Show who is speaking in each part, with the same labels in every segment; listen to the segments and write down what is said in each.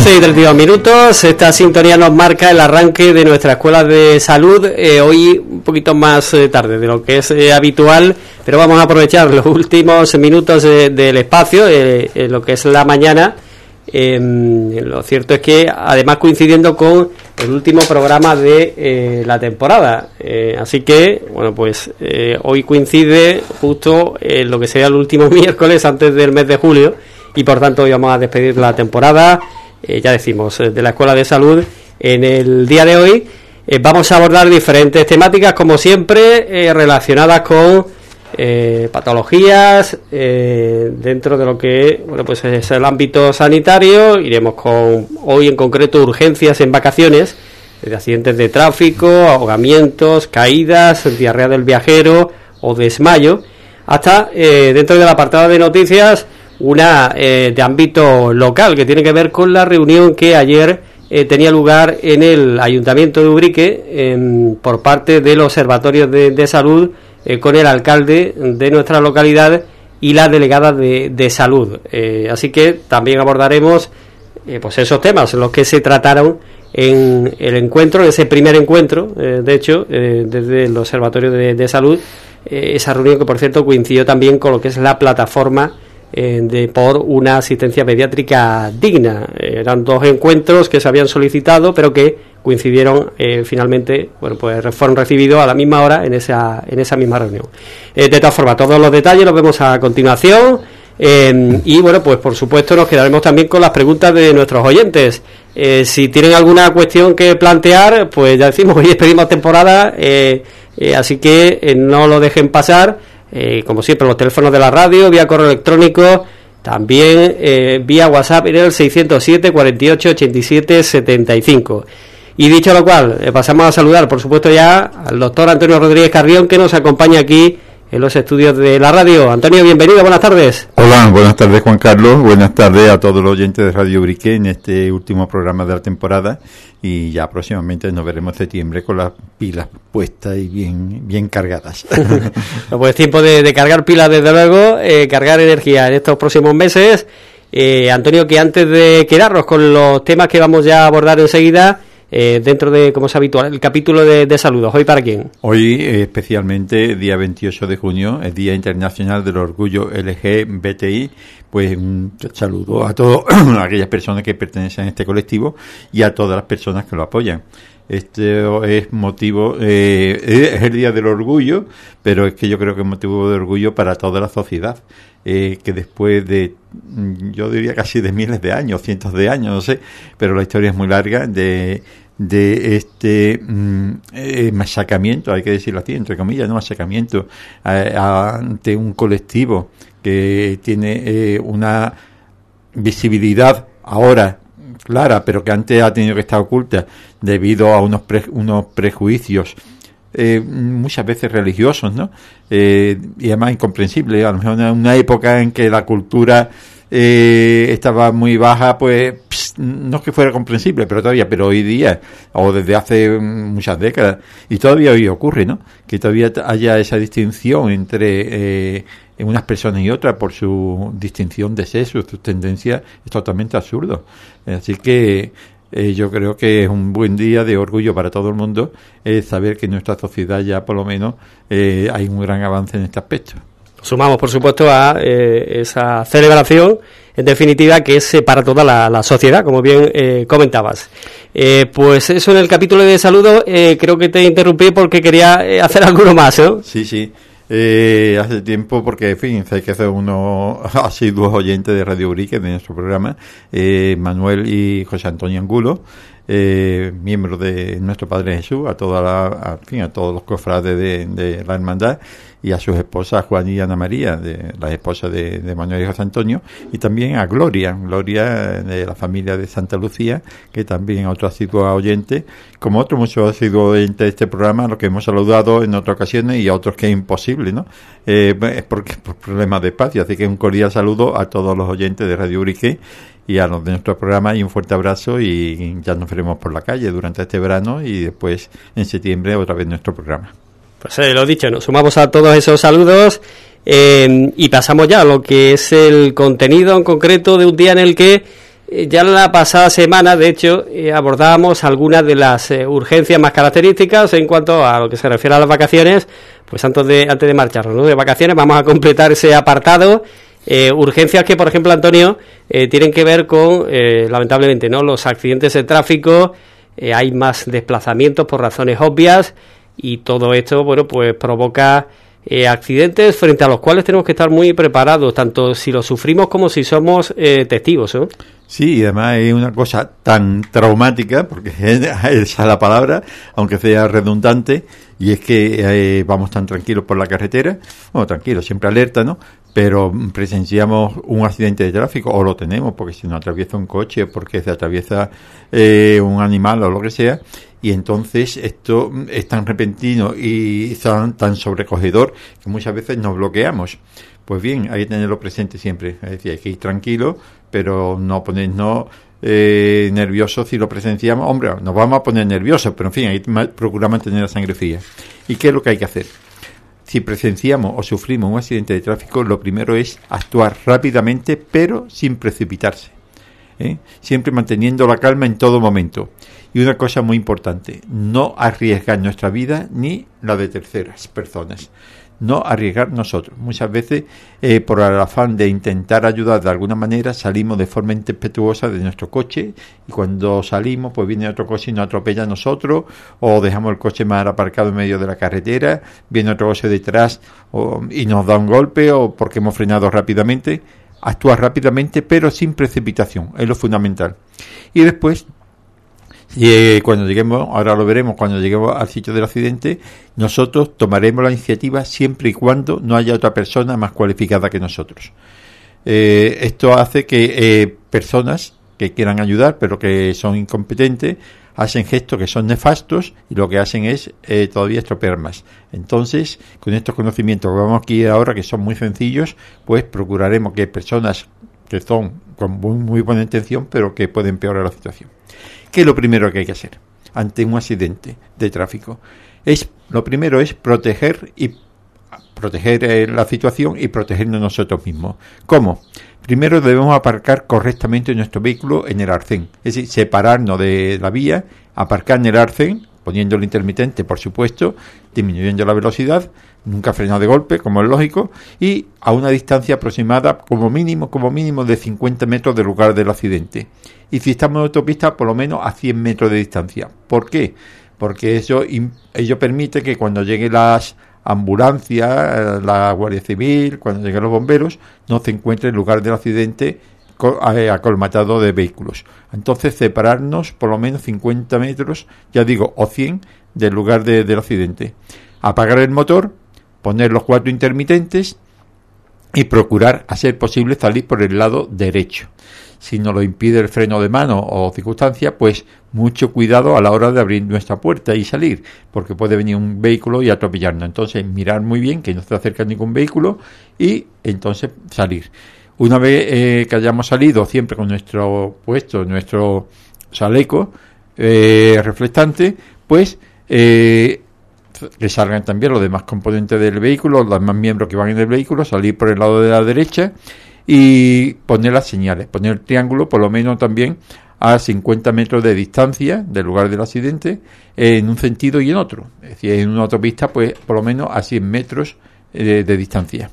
Speaker 1: 12:32. Esta sintonía nos marca el arranque de nuestra escuela de salud, hoy un poquito más tarde de lo que es habitual, pero vamos a aprovechar los últimos minutos del espacio, lo que es la mañana. Lo cierto es que además coincidiendo con el último programa de la temporada, así que bueno, pues hoy coincide justo lo que sería el último miércoles antes del mes de julio, y por tanto hoy vamos a despedir la temporada, ya decimos, de la Escuela de Salud. En el día de hoy vamos a abordar diferentes temáticas, como siempre, relacionadas con patologías dentro de lo que, bueno, pues es el ámbito sanitario. Iremos con, hoy en concreto, urgencias en vacaciones, de accidentes de tráfico, ahogamientos, caídas, diarrea del viajero o desmayo, hasta dentro del apartado de noticias, una de ámbito local que tiene que ver con la reunión que ayer tenía lugar en el Ayuntamiento de Ubrique por parte del Observatorio de Salud, con el alcalde de nuestra localidad y la delegada de salud. Así que también abordaremos pues esos temas, los que se trataron en el encuentro, en ese primer encuentro, de hecho, desde el Observatorio de Salud, esa reunión que, por cierto, coincidió también con lo que es la plataforma por una asistencia pediátrica digna. Eran dos encuentros que se habían solicitado, pero que coincidieron finalmente, bueno, pues fueron recibidos a la misma hora en esa misma reunión. De todas formas, todos los detalles los vemos a continuación, y bueno, pues por supuesto nos quedaremos también con las preguntas de nuestros oyentes. Si tienen alguna cuestión que plantear, pues ya decimos, hoy despedimos temporada, así que no lo dejen pasar. Como siempre, los teléfonos de la radio, vía correo electrónico, también vía WhatsApp en el 607 48 87 75. Y dicho lo cual, pasamos a saludar, por supuesto, ya al doctor Antonio Rodríguez Carrión, que nos acompaña aquí en los estudios de la radio. Antonio, bienvenido, buenas tardes.
Speaker 2: Hola, buenas tardes, Juan Carlos, buenas tardes a todos los oyentes de Radio Ubrique en este último programa de la temporada, y ya próximamente nos veremos en septiembre con las pilas puestas y bien cargadas.
Speaker 1: Pues tiempo de cargar pilas, desde luego, cargar energía en estos próximos meses. Antonio, que antes de quedarnos con los temas que vamos ya a abordar enseguida, dentro de, como es habitual, el capítulo de saludos, ¿hoy para quién?
Speaker 2: Hoy, especialmente, día 28 de junio, el Día Internacional del Orgullo LGBTI, pues un saludo a todas aquellas personas que pertenecen a este colectivo y a todas las personas que lo apoyan. Este es motivo, es el Día del Orgullo, pero es que yo creo que es motivo de orgullo para toda la sociedad, que después de, yo diría casi de miles de años, cientos de años, no sé, pero la historia es muy larga, de este machacamiento, hay que decirlo así, entre comillas, no machacamiento, ante un colectivo que tiene una visibilidad ahora clara, pero que antes ha tenido que estar oculta debido a unos prejuicios muchas veces religiosos, ¿no? Y además incomprensible. A lo mejor en una época en que la cultura estaba muy baja, pues no es que fuera comprensible, pero hoy día, o desde hace muchas décadas, y todavía hoy ocurre, ¿no? Que todavía haya esa distinción entre unas personas y otras por su distinción de sexo, su tendencia, es totalmente absurdo. Así que yo creo que es un buen día de orgullo para todo el mundo, saber que en nuestra sociedad ya por lo menos hay un gran avance en este aspecto.
Speaker 1: Sumamos, por supuesto, a esa celebración, en definitiva, que es para toda la sociedad, como bien comentabas. Pues eso, en el capítulo de saludos, creo que te interrumpí porque quería hacer alguno más, ¿no?
Speaker 2: Sí. Hace tiempo, porque en fin, hay que hacer unos asiduos oyentes de Radio Ubrique, de nuestro programa, Manuel y José Antonio Angulo, miembros de nuestro Padre Jesús, a todos los cofrades de la hermandad, y a sus esposas Juan y Ana María, de las esposas de Manuel y José Antonio, y también a Gloria de la familia de Santa Lucía, que también otro asiduo oyente, como otros muchos asiduos oyentes de este programa, a los que hemos saludado en otras ocasiones y a otros que es imposible, ¿no? Es porque por problemas de espacio, así que un cordial saludo a todos los oyentes de Radio Ubrique y a los de nuestro programa, y un fuerte abrazo, y ya nos veremos por la calle durante este verano y después en septiembre otra vez nuestro programa.
Speaker 1: Pues lo dicho, nos sumamos a todos esos saludos y pasamos ya a lo que es el contenido en concreto de un día en el que Ya la pasada semana, de hecho, abordábamos algunas de las urgencias más características en cuanto a lo que se refiere a las vacaciones. Pues antes de marcharnos, ¿no?, de vacaciones, vamos a completar ese apartado. Urgencias que, por ejemplo, Antonio, tienen que ver con, lamentablemente, ¿no?, los accidentes de tráfico. Hay más desplazamientos por razones obvias y todo esto, bueno, pues provoca accidentes frente a los cuales tenemos que estar muy preparados, tanto si los sufrimos como si somos testigos, ¿no?
Speaker 2: Sí, y además es una cosa tan traumática, porque esa es la palabra, aunque sea redundante, y es que vamos tan tranquilos por la carretera, bueno, tranquilos, siempre alerta, ¿no?, pero presenciamos un accidente de tráfico, o lo tenemos, porque si nos atraviesa un coche, o porque se atraviesa un animal o lo que sea, y entonces esto es tan repentino y tan sobrecogedor que muchas veces nos bloqueamos. Pues bien, hay que tenerlo presente siempre, es decir, hay que ir tranquilo, pero no ponernos nerviosos si lo presenciamos. Hombre, nos vamos a poner nerviosos, pero en fin, hay que procurar mantener la sangre fría. ¿Y qué es lo que hay que hacer? Si presenciamos o sufrimos un accidente de tráfico, lo primero es actuar rápidamente, pero sin precipitarse, siempre manteniendo la calma en todo momento. Y una cosa muy importante, no arriesgar nuestra vida ni la de terceras personas. No arriesgar nosotros. Muchas veces, por el afán de intentar ayudar de alguna manera, salimos de forma impetuosa de nuestro coche, y cuando salimos, pues viene otro coche y nos atropella a nosotros, o dejamos el coche mal aparcado en medio de la carretera, viene otro coche detrás y nos da un golpe, o porque hemos frenado rápidamente. Actuar rápidamente, pero sin precipitación, es lo fundamental. Y después, cuando lleguemos, ahora lo veremos, cuando lleguemos al sitio del accidente, nosotros tomaremos la iniciativa siempre y cuando no haya otra persona más cualificada que nosotros. Esto hace que personas que quieran ayudar pero que son incompetentes hacen gestos que son nefastos, y lo que hacen es todavía estropear más. Entonces, con estos conocimientos que vamos aquí ahora, que son muy sencillos, pues procuraremos que personas que son con muy buena intención pero que pueden empeorar la situación. ¿Qué es lo primero que hay que hacer ante un accidente de tráfico? Lo primero es proteger la situación y protegernos nosotros mismos. ¿Cómo? Primero debemos aparcar correctamente nuestro vehículo en el arcén, es decir, separarnos de la vía, aparcar en el arcén, poniendo el intermitente, por supuesto, disminuyendo la velocidad, nunca frenar de golpe, como es lógico, y a una distancia aproximada como mínimo de 50 metros del lugar del accidente. Y si estamos en autopista, por lo menos a 100 metros de distancia. ¿Por qué? Porque ello permite que cuando lleguen las ambulancias, la Guardia Civil, cuando lleguen los bomberos, no se encuentre el lugar del accidente acolmatado de vehículos. Entonces, separarnos por lo menos 50 metros, ya digo, o 100 del lugar del accidente. Apagar el motor, poner los 4 intermitentes y procurar, a ser posible, salir por el lado derecho. Si nos lo impide el freno de mano o circunstancia, pues mucho cuidado a la hora de abrir nuestra puerta y salir, porque puede venir un vehículo y atropellarnos. Entonces, mirar muy bien que no se acerca ningún vehículo y entonces salir. Una vez que hayamos salido, siempre con nuestro chaleco reflectante, pues que salgan también los demás componentes del vehículo, los demás miembros que van en el vehículo, salir por el lado de la derecha y poner las señales, poner el triángulo por lo menos también a 50 metros de distancia del lugar del accidente, en un sentido y en otro. Es decir, en una autopista, pues por lo menos a 100 metros de distancia.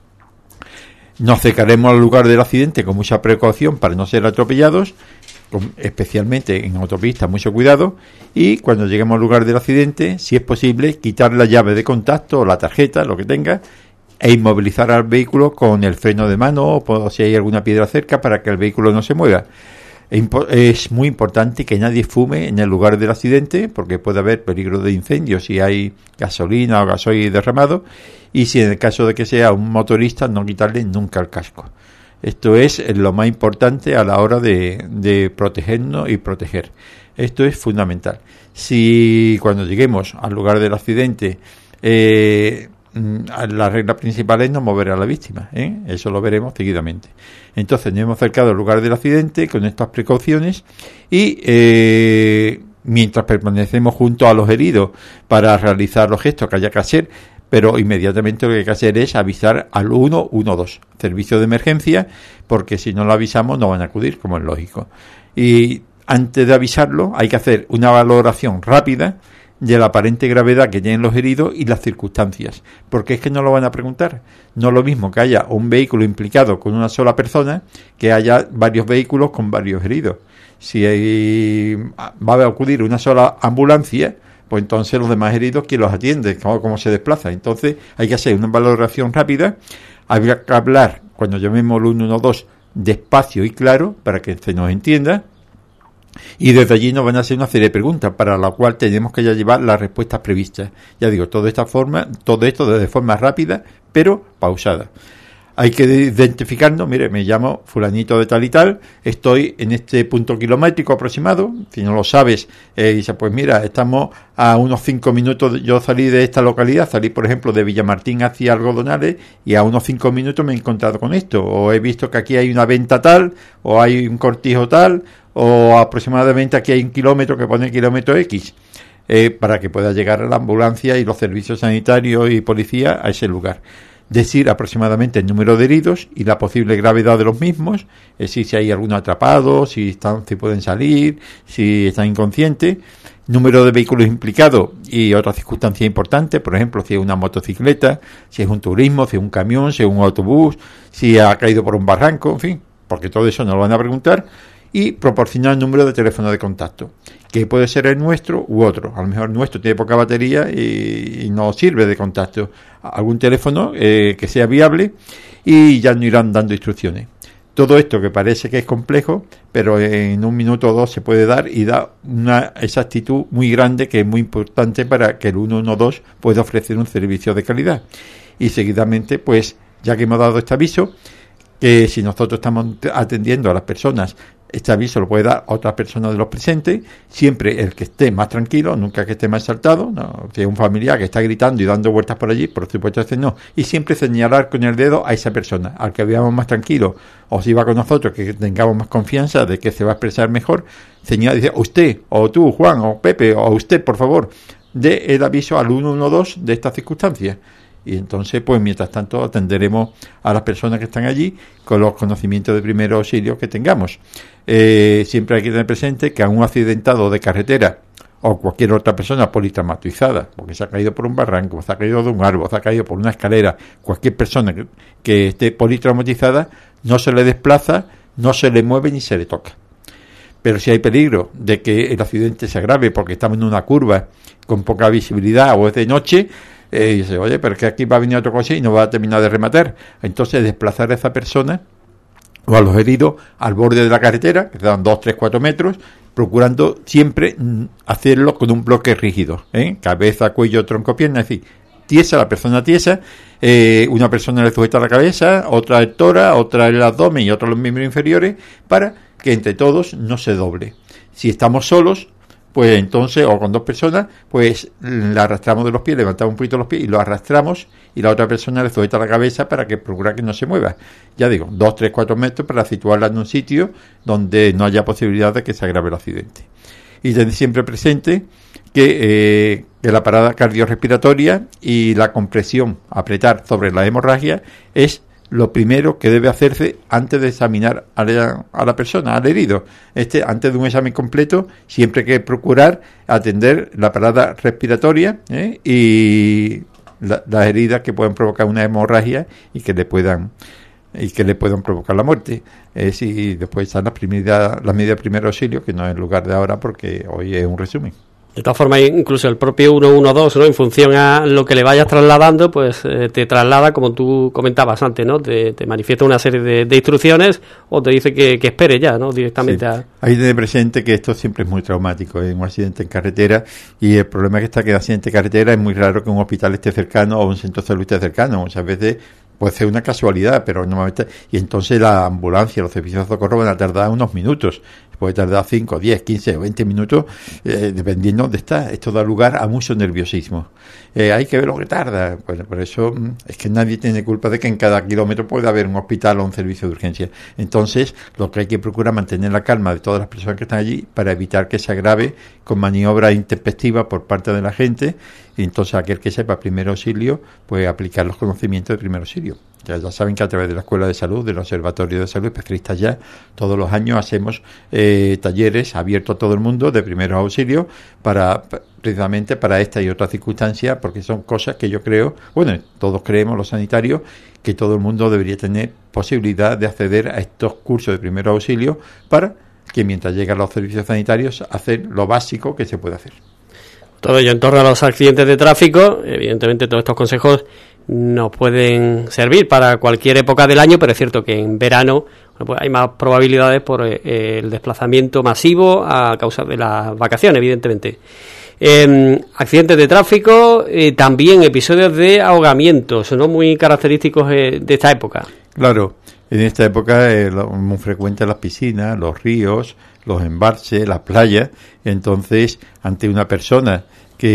Speaker 2: Nos acercaremos al lugar del accidente con mucha precaución para no ser atropellados, especialmente en autopistas, mucho cuidado, y cuando lleguemos al lugar del accidente, si es posible, quitar la llave de contacto o la tarjeta, lo que tenga, e inmovilizar al vehículo con el freno de mano o si hay alguna piedra cerca para que el vehículo no se mueva. Es muy importante que nadie fume en el lugar del accidente, porque puede haber peligro de incendio si hay gasolina o gasoil derramado, y si en el caso de que sea un motorista, no quitarle nunca el casco. Esto es lo más importante a la hora de protegernos y proteger. Esto es fundamental. Si cuando lleguemos al lugar del accidente, la regla principal es no mover a la víctima, eso lo veremos seguidamente. Entonces nos hemos acercado al lugar del accidente con estas precauciones y mientras permanecemos junto a los heridos para realizar los gestos que haya que hacer, pero inmediatamente lo que hay que hacer es avisar al 112, servicio de emergencia, porque si no lo avisamos no van a acudir, como es lógico. Y antes de avisarlo hay que hacer una valoración rápida de la aparente gravedad que tienen los heridos y las circunstancias, porque es que no lo van a preguntar. No es lo mismo que haya un vehículo implicado con una sola persona que haya varios vehículos con varios heridos. Si va a acudir una sola ambulancia, pues entonces los demás heridos, ¿quién los atiende? ¿Cómo se desplaza? Entonces hay que hacer una valoración rápida, hay que hablar, cuando llamemos el 112, despacio y claro, para que se nos entienda, y desde allí nos van a hacer una serie de preguntas para la cual tenemos que ya llevar las respuestas previstas. Ya digo, todo esto de forma rápida, pero pausada. Hay que identificarnos, mire, me llamo fulanito de tal y tal, estoy en este punto kilométrico aproximado, si no lo sabes, dice, pues mira, estamos a unos 5 minutos, yo salí de esta localidad, salí por ejemplo de Villamartín hacia Algodonales y a unos 5 minutos me he encontrado con esto, o he visto que aquí hay una venta tal, o hay un cortijo tal, o aproximadamente aquí hay un kilómetro que pone kilómetro X, para que pueda llegar a la ambulancia y los servicios sanitarios y policía a ese lugar. Decir aproximadamente el número de heridos y la posible gravedad de los mismos, es decir, si hay alguno atrapado, si pueden salir, si están inconscientes, número de vehículos implicados y otras circunstancias importantes, por ejemplo, si es una motocicleta, si es un turismo, si es un camión, si es un autobús, si ha caído por un barranco, en fin, porque todo eso nos lo van a preguntar, y proporcionar el número de teléfono de contacto, que puede ser el nuestro u otro. A lo mejor el nuestro tiene poca batería y no sirve de contacto. Algún teléfono que sea viable y ya nos irán dando instrucciones. Todo esto que parece que es complejo, pero en un minuto o dos se puede dar y da una exactitud muy grande que es muy importante para que el 112 pueda ofrecer un servicio de calidad. Y seguidamente, pues, ya que hemos dado este aviso, que si nosotros estamos atendiendo a las personas, este aviso lo puede dar a otras personas de los presentes, siempre el que esté más tranquilo, nunca que esté más exaltado, no, si es un familiar que está gritando y dando vueltas por allí, por supuesto este no, y siempre señalar con el dedo a esa persona, al que veamos más tranquilo, o si va con nosotros, que tengamos más confianza de que se va a expresar mejor, señala, dice, usted, o tú, Juan, o Pepe, o usted, por favor, dé el aviso al 112 de estas circunstancias. Y entonces, pues mientras tanto, atenderemos a las personas que están allí con los conocimientos de primer auxilio que tengamos. Siempre hay que tener presente que a un accidentado de carretera o cualquier otra persona politraumatizada, porque se ha caído por un barranco, se ha caído de un árbol, se ha caído por una escalera, cualquier persona que esté politraumatizada, no se le desplaza, no se le mueve ni se le toca. Pero si hay peligro de que el accidente se agrave porque estamos en una curva con poca visibilidad o es de noche, y dice, oye, pero que aquí va a venir otro coche y no va a terminar de rematar. Entonces, desplazar a esa persona o a los heridos al borde de la carretera, que dan 2, 3, 4 metros, procurando siempre hacerlo con un bloque rígido, cabeza, cuello, tronco, pierna, es decir, tiesa, la persona tiesa, una persona le sujeta la cabeza, otra el tórax, otra el abdomen y otra los miembros inferiores, para que entre todos no se doble. Si estamos solos, pues entonces, o con dos personas, pues la arrastramos de los pies, levantamos un poquito los pies y lo arrastramos y la otra persona le sujeta la cabeza para que procura que no se mueva. Ya digo, 2, 3, 4 metros para situarla en un sitio donde no haya posibilidad de que se agrave el accidente. Y tener siempre presente que la parada cardiorrespiratoria y la compresión, apretar sobre la hemorragia, es lo primero que debe hacerse antes de examinar a la persona, al herido. Antes de un examen completo, siempre hay que procurar atender la parada respiratoria y las heridas que pueden provocar una hemorragia y que le puedan provocar la muerte. Y después están las medidas de primer auxilio, que no es el lugar de ahora porque hoy es un resumen.
Speaker 1: De todas formas, incluso el propio 112, ¿no? En función a lo que le vayas trasladando, pues te traslada, como tú comentabas antes, ¿no? Te manifiesta una serie de instrucciones o te dice que espere ya, ¿no? Directamente. Sí.
Speaker 2: Hay que tener presente que esto siempre es muy traumático, un accidente en carretera, y el problema que el accidente en carretera es muy raro que un hospital esté cercano o un centro de salud esté cercano. Muchas veces puede ser una casualidad, pero normalmente, y entonces la ambulancia, los servicios de socorro van a tardar unos minutos. puede tardar 5, 10, 15 o 20 minutos, dependiendo de dónde está. Esto da lugar a mucho nerviosismo. Hay que ver lo que tarda. Bueno, por eso es que nadie tiene culpa de que en cada kilómetro pueda haber un hospital o un servicio de urgencia. Entonces, lo que hay que procurar es mantener la calma de todas las personas que están allí para evitar que se agrave con maniobras intempestivas por parte de la gente. Y entonces, aquel que sepa primer auxilio, puede aplicar los conocimientos de primer auxilio. Ya saben que a través de la Escuela de Salud, del Observatorio de Salud, especialistas ya, todos los años hacemos talleres abiertos a todo el mundo de primeros auxilios precisamente para esta y otras circunstancias, porque son cosas que yo creo, bueno, todos creemos los sanitarios, que todo el mundo debería tener posibilidad de acceder a estos cursos de primeros auxilios para que mientras llegan los servicios sanitarios, hacer lo básico que se puede hacer.
Speaker 1: Todo ello en torno a los accidentes de tráfico. Evidentemente todos estos consejos nos pueden servir para cualquier época del año, pero es cierto que en verano pues hay más probabilidades por el desplazamiento masivo a causa de las vacaciones, evidentemente. Accidentes de tráfico, también episodios de ahogamientos, ¿no? Muy característicos de esta época.
Speaker 2: Claro, en esta época muy frecuente las piscinas, los ríos, los embalses, las playas. Entonces, ante una persona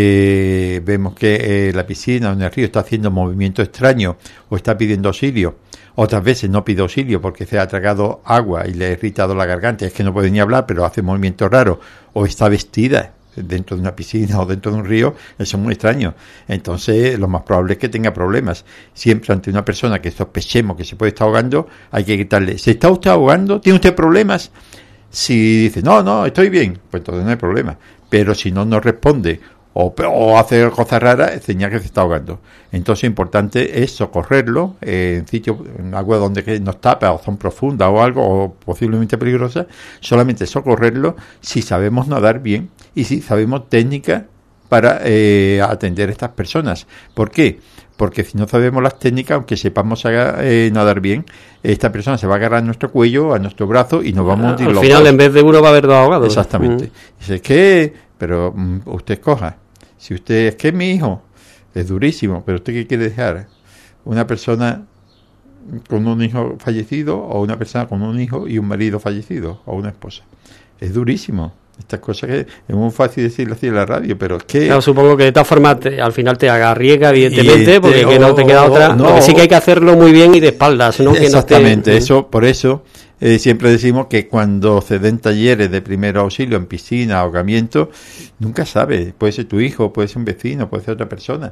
Speaker 2: que vemos que la piscina o en el río está haciendo movimiento extraño o está pidiendo auxilio, otras veces no pide auxilio porque se ha tragado agua y le ha irritado la garganta, es que no puede ni hablar pero hace movimientos raros, o está vestida dentro de una piscina o dentro de un río, eso es muy extraño. Entonces lo más probable es que tenga problemas. Siempre ante una persona que sospechemos que se puede estar ahogando, hay que gritarle: ¿se está usted ahogando? ¿Tiene usted problemas? Si dice no, estoy bien, pues entonces no hay problema. Pero si no responde o hace cosas raras, es señal que se está ahogando. Entonces, importante es socorrerlo en sitios, en agua donde nos tapa o son profundas o algo, o posiblemente peligrosas. Solamente socorrerlo si sabemos nadar bien y si sabemos técnicas para atender a estas personas. ¿Por qué? Porque si no sabemos las técnicas, aunque sepamos nadar bien, esta persona se va a agarrar a nuestro cuello, a nuestro brazo y nos vamos a hundir los dos.
Speaker 1: Al final, en vez de uno, va a haber dos ahogados.
Speaker 2: Exactamente. Dice, es que, pero usted escoja. Si usted, es que es mi hijo, es durísimo, pero usted ¿qué quiere dejar? ¿Una persona con un hijo fallecido o una persona con un hijo y un marido fallecido o una esposa? Es durísimo. Estas cosas que es muy fácil decirlo así en la radio, pero es que...
Speaker 1: Claro, supongo que de todas formas al final te arriesga, evidentemente, porque que no te queda otra. No, que sí que hay que hacerlo muy bien y de espaldas, ¿no?
Speaker 2: Exactamente, que no por eso siempre decimos que cuando se den talleres de primer auxilio en piscina, ahogamiento, nunca sabe, puede ser tu hijo, puede ser un vecino, puede ser otra persona,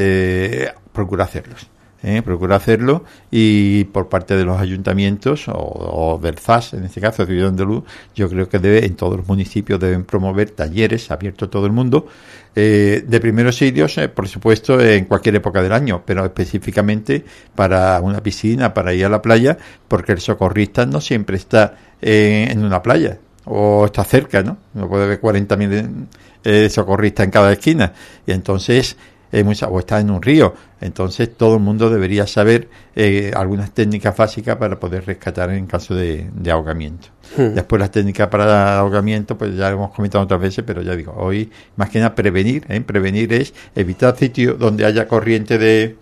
Speaker 2: procura hacerlos. Procura hacerlo, y por parte de los ayuntamientos o del ZAS, en este caso Ciudad Andaluz, yo creo que en todos los municipios deben promover talleres abiertos a todo el mundo de primeros auxilios, por supuesto en cualquier época del año, pero específicamente para una piscina, para ir a la playa, porque el socorrista no siempre está en una playa o está cerca, ¿no? No puede haber 40.000 socorristas en cada esquina, y entonces o está en un río. Entonces todo el mundo debería saber algunas técnicas básicas para poder rescatar en caso de ahogamiento. Después las técnicas para ahogamiento pues ya lo hemos comentado otras veces, pero ya digo, hoy más que nada prevenir. Prevenir es evitar sitios donde haya corriente de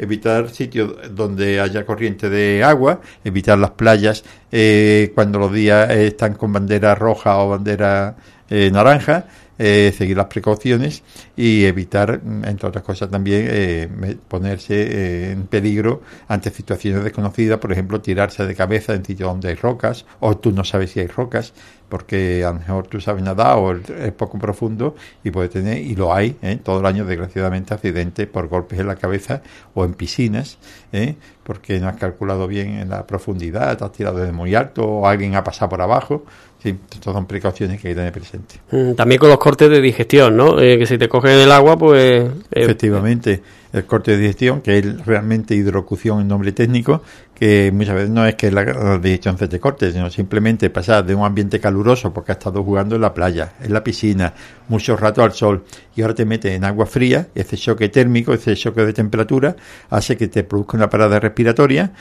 Speaker 2: agua, evitar las playas cuando los días están con bandera roja o bandera naranja, seguir las precauciones y evitar, entre otras cosas también, ponerse en peligro ante situaciones desconocidas, por ejemplo, tirarse de cabeza en sitios donde hay rocas, o tú no sabes si hay rocas, porque a lo mejor tú sabes nadar o es poco profundo y puede tener, y lo hay, todo el año desgraciadamente, accidentes por golpes en la cabeza o en piscinas, porque no has calculado bien en la profundidad, te has tirado desde muy alto o alguien ha pasado por abajo. Sí, estas son precauciones que hay que tener presente.
Speaker 1: También con los cortes de digestión, ¿no? Que si te cogen el agua, pues...
Speaker 2: Efectivamente, el corte de digestión, que es realmente hidrocución en nombre técnico, que muchas veces no es que la digestión se te corte, sino simplemente pasar de un ambiente caluroso, porque has estado jugando en la playa, en la piscina, mucho rato al sol, y ahora te metes en agua fría, ese choque térmico, ese choque de temperatura, hace que te produzca una parada respiratoria,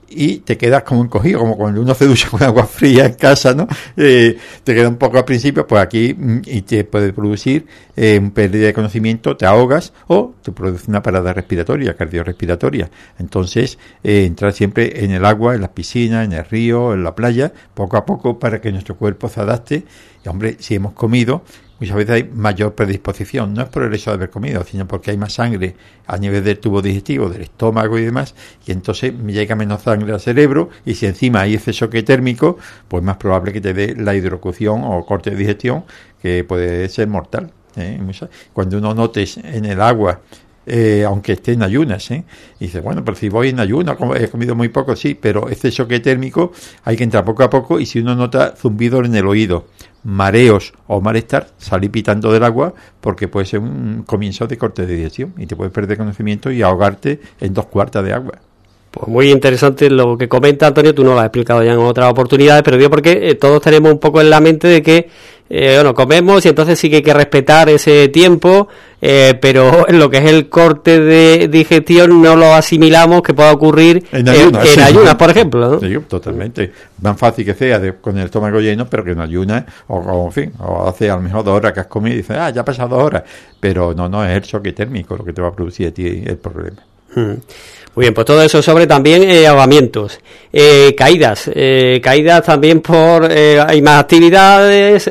Speaker 2: y te quedas como encogido, como cuando uno se ducha con agua fría en casa, ¿no? Te queda un poco al principio, pues aquí y te puede producir un pérdida de conocimiento, te ahogas o te produce una parada respiratoria, cardiorrespiratoria. Entonces, entrar siempre en el agua, en las piscinas, en el río, en la playa, poco a poco para que nuestro cuerpo se adapte. Y, hombre, si hemos comido, muchas veces hay mayor predisposición, no es por el hecho de haber comido, sino porque hay más sangre a nivel del tubo digestivo, del estómago y demás, y entonces llega menos sangre al cerebro, y si encima hay ese choque térmico, pues más probable que te dé la hidrocución o corte de digestión, que puede ser mortal. Cuando uno notes en el agua, aunque esté en ayunas, y dice, bueno, pero si voy en ayunas, he comido muy poco, sí, pero este choque térmico hay que entrar poco a poco, y si uno nota zumbido en el oído, mareos o malestar, salir pitando del agua, porque puede ser un comienzo de corte de digestión y te puedes perder conocimiento y ahogarte en 2/4 de agua.
Speaker 1: Pues muy interesante lo que comenta Antonio, tú nos lo has explicado ya en otras oportunidades, pero digo porque todos tenemos un poco en la mente de que comemos y entonces sí que hay que respetar ese tiempo, pero en lo que es el corte de digestión no lo asimilamos que pueda ocurrir en ayunas, por ejemplo, ¿no?
Speaker 2: Sí, totalmente. Más fácil que sea con el estómago lleno, pero que en ayunas, en fin, o hace a lo mejor 2 horas que has comido y dices, ya ha pasado 2 horas, pero no es el choque térmico lo que te va a producir a ti el problema.
Speaker 1: Muy bien, pues todo eso sobre también ahogamientos, caídas también hay más actividades,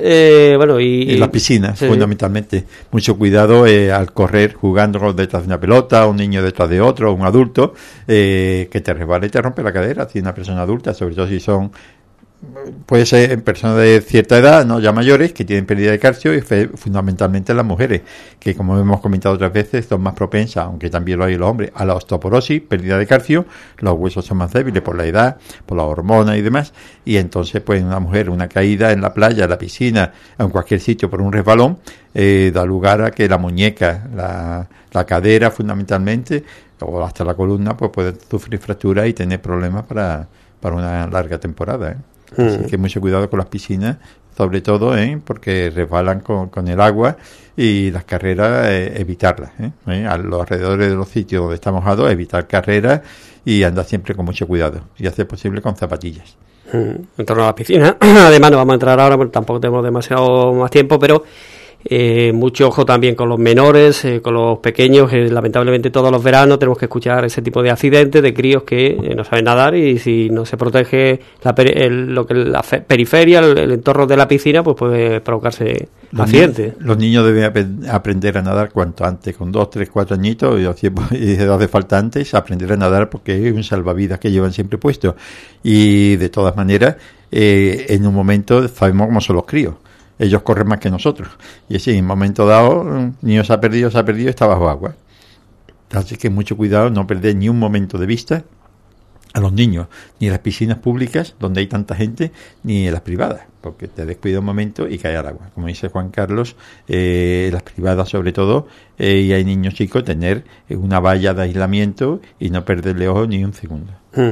Speaker 1: y
Speaker 2: las piscinas,
Speaker 1: sí,
Speaker 2: fundamentalmente. Mucho cuidado al correr jugando detrás de una pelota, un niño detrás de otro, un adulto, que te resbala y te rompe la cadera, si una persona adulta, sobre todo si son... Puede ser en personas de cierta edad, no ya mayores, que tienen pérdida de calcio, y fundamentalmente las mujeres, que como hemos comentado otras veces, son más propensas, aunque también lo hay los hombres, a la osteoporosis, pérdida de calcio. Los huesos son más débiles por la edad, por las hormonas y demás, y entonces pues una mujer, una caída en la playa, en la piscina, en cualquier sitio por un resbalón, da lugar a que la muñeca, la cadera fundamentalmente, o hasta la columna, pues puede sufrir fracturas y tener problemas para una larga temporada, Así que mucho cuidado con las piscinas, sobre todo, porque resbalan con el agua, y las carreras, evitarlas, a los alrededores de los sitios donde está mojado, evitar carreras y andar siempre con mucho cuidado, y hacer posible con zapatillas.
Speaker 1: En torno a la piscina, además no vamos a entrar ahora porque tampoco tenemos demasiado más tiempo, pero mucho ojo también con los menores, con los pequeños, lamentablemente todos los veranos tenemos que escuchar ese tipo de accidentes de críos que no saben nadar, y si no se protege la periferia, el entorno de la piscina, pues puede provocarse accidentes.
Speaker 2: Los niños deben aprender a nadar cuanto antes, con 2, 3, 4 añitos, y hace falta antes aprender a nadar, porque es un salvavidas que llevan siempre puesto, y de todas maneras en un momento sabemos cómo son los críos. Ellos corren más que nosotros. Y así, en un momento dado, un niño se ha perdido, está bajo agua. Así que mucho cuidado, no perder ni un momento de vista a los niños, ni en las piscinas públicas, donde hay tanta gente, ni en las privadas, porque te descuida un momento y cae al agua. Como dice Juan Carlos, las privadas sobre todo, y hay niños chicos, tener una valla de aislamiento y no perderle ojo ni un segundo.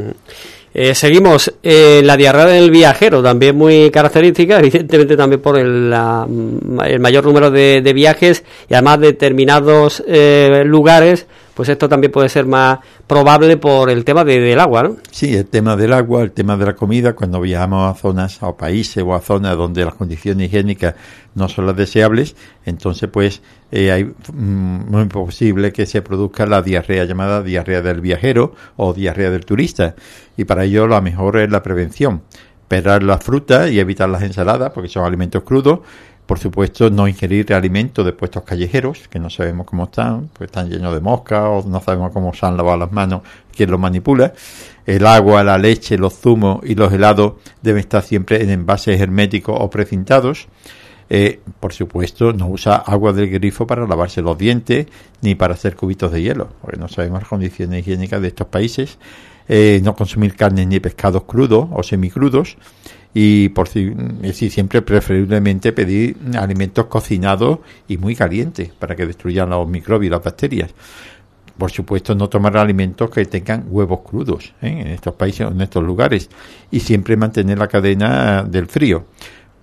Speaker 1: Seguimos, la diarrea del viajero, también muy característica, evidentemente también por el mayor número de viajes, y además determinados lugares, pues esto también puede ser más probable por el tema del agua, ¿no?
Speaker 2: Sí, el tema del agua, el tema de la comida, cuando viajamos a zonas, a países o a zonas donde las condiciones higiénicas no son las deseables, entonces pues hay muy posible que se produzca la diarrea llamada diarrea del viajero o diarrea del turista, y para ello lo mejor es la prevención, pelar las frutas y evitar las ensaladas porque son alimentos crudos. Por supuesto, no ingerir alimentos de puestos callejeros, que no sabemos cómo están, pues están llenos de moscas, o no sabemos cómo se han lavado las manos, quién los manipula. El agua, la leche, los zumos y los helados deben estar siempre en envases herméticos o precintados. Por supuesto, no usa agua del grifo para lavarse los dientes, ni para hacer cubitos de hielo, porque no sabemos las condiciones higiénicas de estos países. No consumir carnes ni pescados crudos o semicrudos. Y siempre preferiblemente pedir alimentos cocinados y muy calientes para que destruyan los microbios y las bacterias. Por supuesto, no tomar alimentos que tengan huevos crudos en estos países o en estos lugares, y siempre mantener la cadena del frío.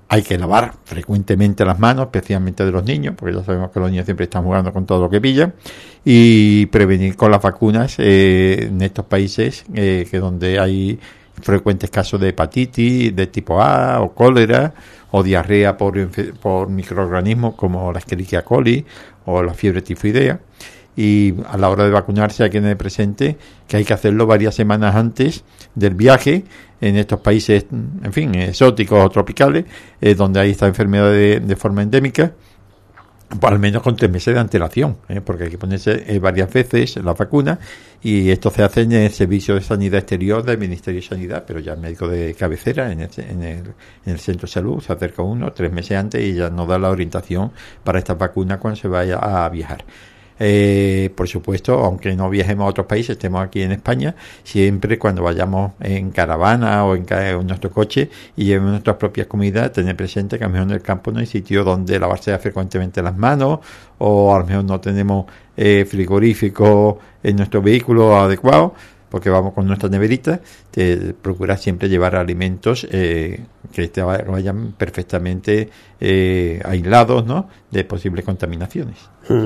Speaker 2: Hay que lavar frecuentemente las manos, especialmente de los niños, porque ya sabemos que los niños siempre están jugando con todo lo que pillan, y prevenir con las vacunas en estos países que donde hay frecuentes casos de hepatitis de tipo A o cólera o diarrea por microorganismos como la Escherichia coli o la fiebre tifoidea. Y a la hora de vacunarse hay que tener presente que hay que hacerlo varias semanas antes del viaje en estos países, en fin, exóticos o tropicales, donde hay esta enfermedad de forma endémica, pues al menos con 3 meses de antelación, porque hay que ponerse varias veces la vacuna, y esto se hace en el Servicio de Sanidad Exterior del Ministerio de Sanidad, pero ya el médico de cabecera en el centro de salud se acerca 3 meses antes y ya nos da la orientación para estas vacunas cuando se vaya a viajar. Por supuesto, aunque no viajemos a otros países, estemos aquí en España, siempre cuando vayamos en caravana o en nuestro coche y llevemos nuestras propias comidas, tener presente que a lo mejor en el campo no hay sitio donde lavarse frecuentemente las manos, o a lo mejor no tenemos frigorífico en nuestro vehículo adecuado, porque vamos con nuestra neverita. Procurar siempre llevar alimentos que vayan perfectamente aislados, ¿no?, de posibles contaminaciones.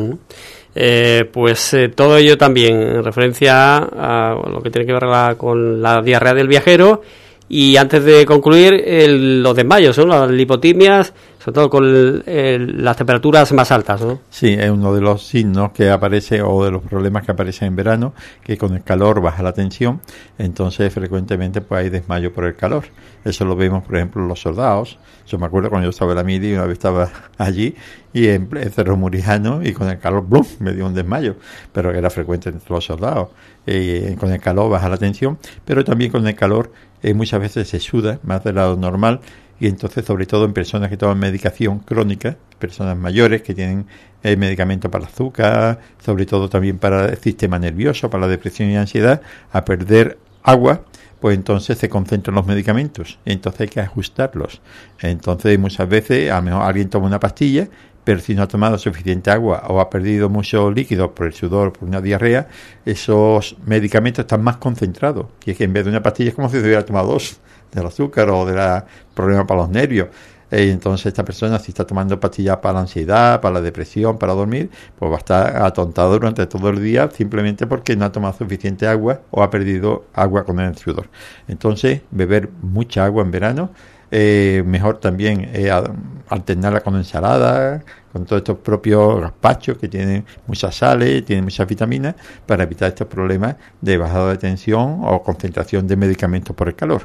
Speaker 1: Todo ello también en referencia a lo que tiene que ver con la diarrea del viajero. Y antes de concluir, los desmayos, ¿no?, las lipotimias, sobre todo con las temperaturas más altas, ¿no?
Speaker 2: Sí, es uno de los signos que aparece, o de los problemas que aparecen en verano, que con el calor baja la tensión, entonces frecuentemente pues hay desmayo por el calor. Eso lo vemos, por ejemplo, en los soldados. Yo me acuerdo cuando yo estaba en la mili, una vez estaba allí y en Cerro Murijano, y con el calor, ¡blum!, me dio un desmayo, pero era frecuente entre los soldados. Con el calor baja la tensión, pero también con el calor muchas veces se suda más de lo normal, y entonces, sobre todo en personas que toman medicación crónica, personas mayores que tienen medicamentos para el azúcar, sobre todo también para el sistema nervioso, para la depresión y ansiedad, a perder agua, pues entonces se concentran los medicamentos, y entonces hay que ajustarlos. Entonces muchas veces a lo mejor alguien toma una pastilla, pero si no ha tomado suficiente agua o ha perdido mucho líquido por el sudor, por una diarrea, esos medicamentos están más concentrados, y es que en vez de una pastilla es como si se hubiera tomado 2 del azúcar o de problema para los nervios. Entonces esta persona, si está tomando pastillas para la ansiedad, para la depresión, para dormir, pues va a estar atontado durante todo el día, simplemente porque no ha tomado suficiente agua o ha perdido agua con el sudor. Entonces, beber mucha agua en verano. Mejor también alternarla con ensalada, con todos estos propios gazpachos que tienen muchas sales, tienen muchas vitaminas, para evitar estos problemas de bajada de tensión o concentración de medicamentos por el calor.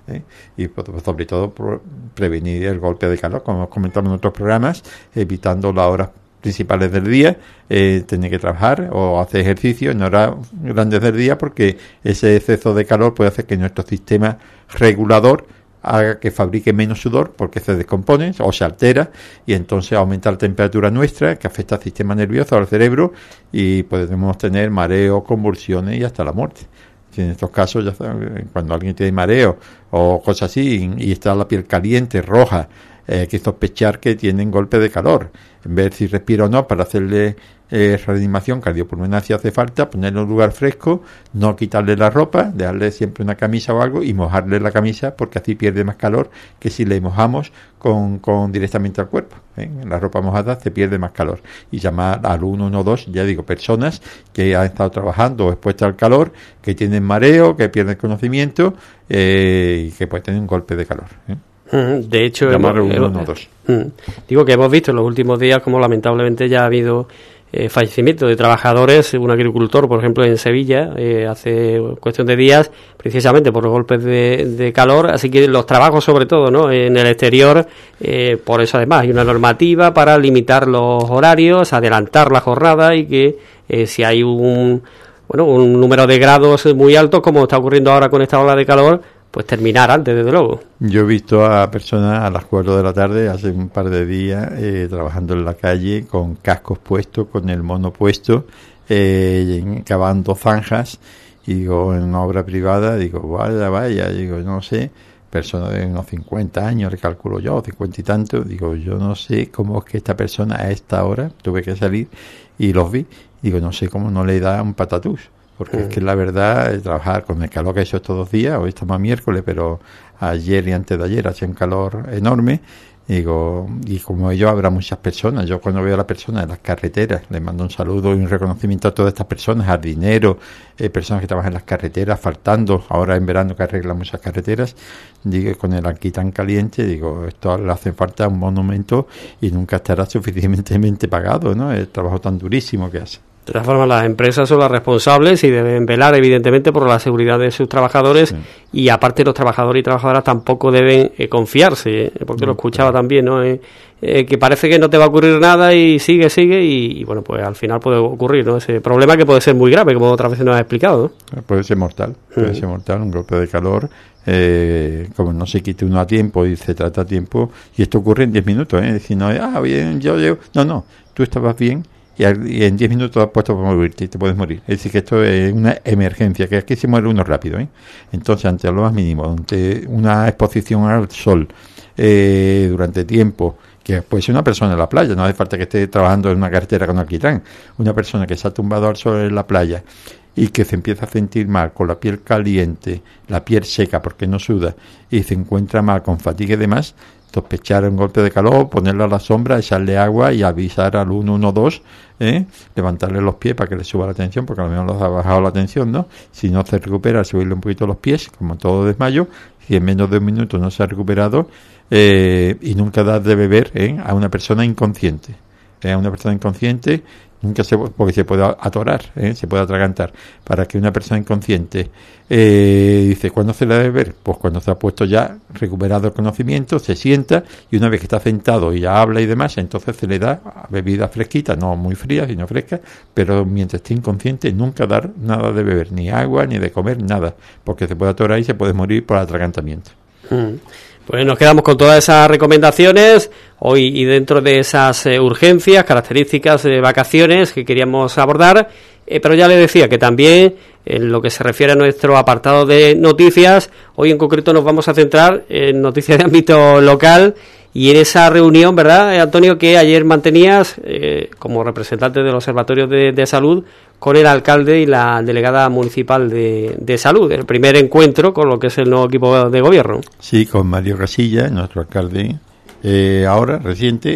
Speaker 2: Y sobre todo prevenir el golpe de calor, como hemos comentado en otros programas, evitando las horas principales del día, tener que trabajar o hacer ejercicio en horas grandes del día, porque ese exceso de calor puede hacer que nuestro sistema regulador haga que fabrique menos sudor, porque se descompone o se altera, y entonces aumenta la temperatura nuestra, que afecta al sistema nervioso, al cerebro, y podemos tener mareo, convulsiones y hasta la muerte. En estos casos, ya saben, cuando alguien tiene mareo o cosas así y está la piel caliente, roja, hay que sospechar que tienen golpe de calor. En vez de si respira o no, para hacerle reanimación cardiopulmonar, si hace falta, ponerle en un lugar fresco, no quitarle la ropa, dejarle siempre una camisa o algo y mojarle la camisa, porque así pierde más calor que si le mojamos con directamente al cuerpo. En la ropa mojada se pierde más calor. Y llamar al 112, ya digo, personas que han estado trabajando o expuestas al calor, que tienen mareo, que pierden conocimiento y que pueden tener un golpe de calor.
Speaker 1: De hecho, digo que hemos visto en los últimos días como lamentablemente ya ha habido fallecimiento de trabajadores, un agricultor, por ejemplo, en Sevilla, hace cuestión de días, precisamente por los golpes de calor. Así que los trabajos, sobre todo, ¿no?, en el exterior, por eso además hay una normativa para limitar los horarios, adelantar la jornada, y que si hay un número de grados muy alto, como está ocurriendo ahora con esta ola de calor, pues terminar antes, desde luego.
Speaker 2: Yo he visto a personas a las 4 de la tarde, hace un par de días, trabajando en la calle con cascos puestos, con el mono puesto, cavando zanjas, y digo, en una obra privada, digo, vaya, digo, no sé, persona de unos 50 años, le calculo yo, 50 y tanto, digo, yo no sé cómo es que esta persona a esta hora, tuve que salir y los vi, digo, no sé cómo no le da un patatús. Porque es que la verdad, trabajar con el calor que ha hecho estos 2 días, hoy estamos a miércoles, pero ayer y antes de ayer hacía un calor enorme, Digo, y como ellos habrá muchas personas. Yo cuando veo a la persona en las carreteras, les mando un saludo y un reconocimiento a todas estas personas, jardineros, personas que trabajan en las carreteras, faltando, ahora en verano que arreglan muchas carreteras, digo, con el alquitrán caliente, digo, esto le hace falta un monumento y nunca estará suficientemente pagado, ¿no? El trabajo tan durísimo que hace.
Speaker 1: De todas formas, las empresas son las responsables y deben velar, evidentemente, por la seguridad de sus trabajadores, sí. Y aparte los trabajadores y trabajadoras tampoco deben confiarse, porque lo escuchaba también, ¿no? Que parece que no te va a ocurrir nada y sigue, y bueno, pues al final puede ocurrir, ¿no? Ese problema que puede ser muy grave, como otras veces nos has explicado, ¿no?
Speaker 2: Puede ser mortal, un golpe de calor, como no se quite uno a tiempo y se trata a tiempo, y esto ocurre en 10 minutos, ¿eh? Es decir, no, bien, yo, no, tú estabas bien, y en 10 minutos has puesto para morirte y te puedes morir. Es decir, que esto es una emergencia, que aquí se muere uno rápido, ¿eh? Entonces, ante lo más mínimo, ante una exposición al sol durante tiempo, que puede ser una persona en la playa, no hace falta que esté trabajando en una carretera con alquitrán, una persona que se ha tumbado al sol en la playa y que se empieza a sentir mal, con la piel caliente, la piel seca porque no suda, y se encuentra mal con fatiga y demás, sospechar un golpe de calor, ponerlo a la sombra, echarle agua y avisar al 112, levantarle los pies para que le suba la tensión, porque a lo mejor les ha bajado la tensión, ¿no? Si no se recupera, subirle un poquito los pies, como todo desmayo. Si en menos de un minuto no se ha recuperado, y nunca dar de beber a una persona inconsciente. A una persona inconsciente nunca porque se puede atorar, se puede atragantar. Para que una persona inconsciente dice, ¿cuándo se le debe beber? Pues cuando se ha puesto ya recuperado el conocimiento, se sienta, y una vez que está sentado y ya habla y demás, entonces se le da bebida fresquita, no muy fría, sino fresca, pero mientras esté inconsciente nunca dar nada de beber, ni agua, ni de comer, nada, porque se puede atorar y se puede morir por atragantamiento.
Speaker 1: Pues nos quedamos con todas esas recomendaciones hoy, y dentro de esas urgencias, características de vacaciones que queríamos abordar, pero ya le decía que también en lo que se refiere a nuestro apartado de noticias, hoy en concreto nos vamos a centrar en noticias de ámbito local y en esa reunión, ¿verdad, Antonio, que ayer mantenías como representante del Observatorio de Salud con el alcalde y la delegada municipal de Salud, el primer encuentro con lo que es el nuevo equipo de gobierno?
Speaker 2: Sí, con Mario Casilla, nuestro alcalde ahora, reciente,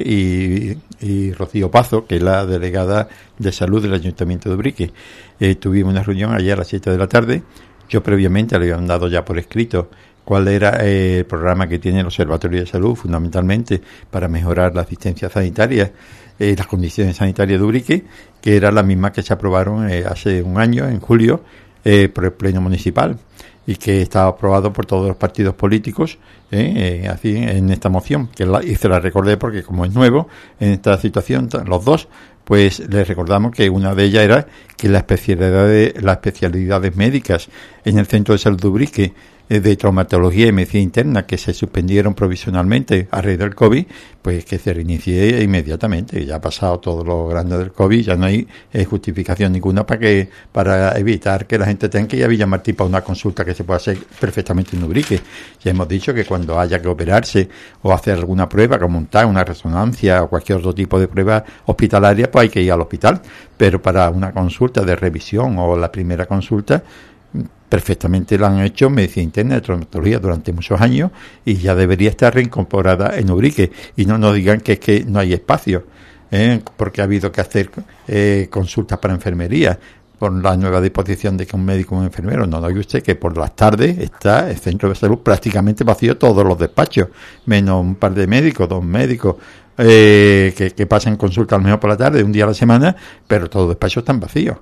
Speaker 2: y Rocío Pazo, que es la delegada de Salud del Ayuntamiento de Ubrique. Tuvimos una reunión ayer a las 7 de la tarde. Yo previamente le habían dado ya por escrito cuál era el programa que tiene el Observatorio de Salud, fundamentalmente para mejorar la asistencia sanitaria, las condiciones sanitarias de Ubrique, que era la misma que se aprobaron hace un año, en julio, por el Pleno Municipal, y que estaba aprobado por todos los partidos políticos, así en esta moción, y se la recordé porque como es nuevo en esta situación, los dos, pues les recordamos que una de ellas era que las especialidades médicas en el Centro de Salud de Ubrique, de traumatología y medicina interna, que se suspendieron provisionalmente a raíz del COVID, pues que se reinicie inmediatamente. Ya ha pasado todo lo grande del COVID, ya no hay justificación ninguna para evitar que la gente tenga que ir a Villamartín para una consulta que se puede hacer perfectamente en Ubrique. Ya hemos dicho que cuando haya que operarse o hacer alguna prueba, como un TAC, una resonancia o cualquier otro tipo de prueba hospitalaria, pues hay que ir al hospital. Pero para una consulta de revisión o la primera consulta, perfectamente la han hecho medicina interna de traumatología durante muchos años y ya debería estar reincorporada en Ubrique, y no nos digan que es que no hay espacio, porque ha habido que hacer consultas para enfermería por la nueva disposición de que un médico o un enfermero. No oye usted que por las tardes está el centro de salud prácticamente vacío, todos los despachos, menos un par de médicos, 2 médicos que pasan consulta a lo mejor por la tarde, un día a la semana, pero todos los despachos están vacíos.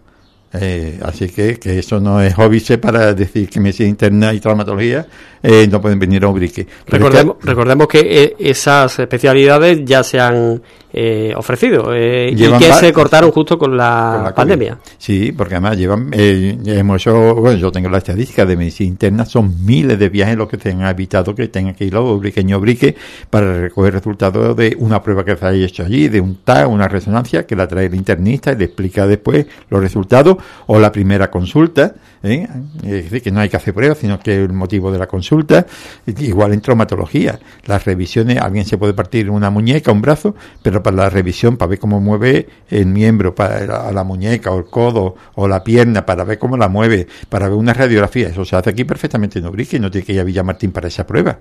Speaker 2: Así que eso no es óbice para decir que medicina interna y traumatología no pueden venir a Ubrique.
Speaker 1: Recordemos que esas especialidades ya se han ofrecido y que se cortaron justo con la pandemia.
Speaker 2: Sí, porque además hemos hecho, bueno, yo tengo la estadística de medicina interna, son miles de viajes los que se han evitado que tengan que ir a Ubrique para recoger resultados de una prueba que se haya hecho allí, de un TAC, una resonancia que la trae el internista y le explica después los resultados, o la primera consulta, es decir, que no hay que hacer pruebas, sino que el motivo de la consulta, igual en traumatología, las revisiones, alguien se puede partir una muñeca, un brazo, pero para la revisión, para ver cómo mueve el miembro, para la muñeca o el codo o la pierna, para ver cómo la mueve, para ver una radiografía, eso se hace aquí perfectamente en Ubrique, y no tiene que ir a Villamartín para esa prueba.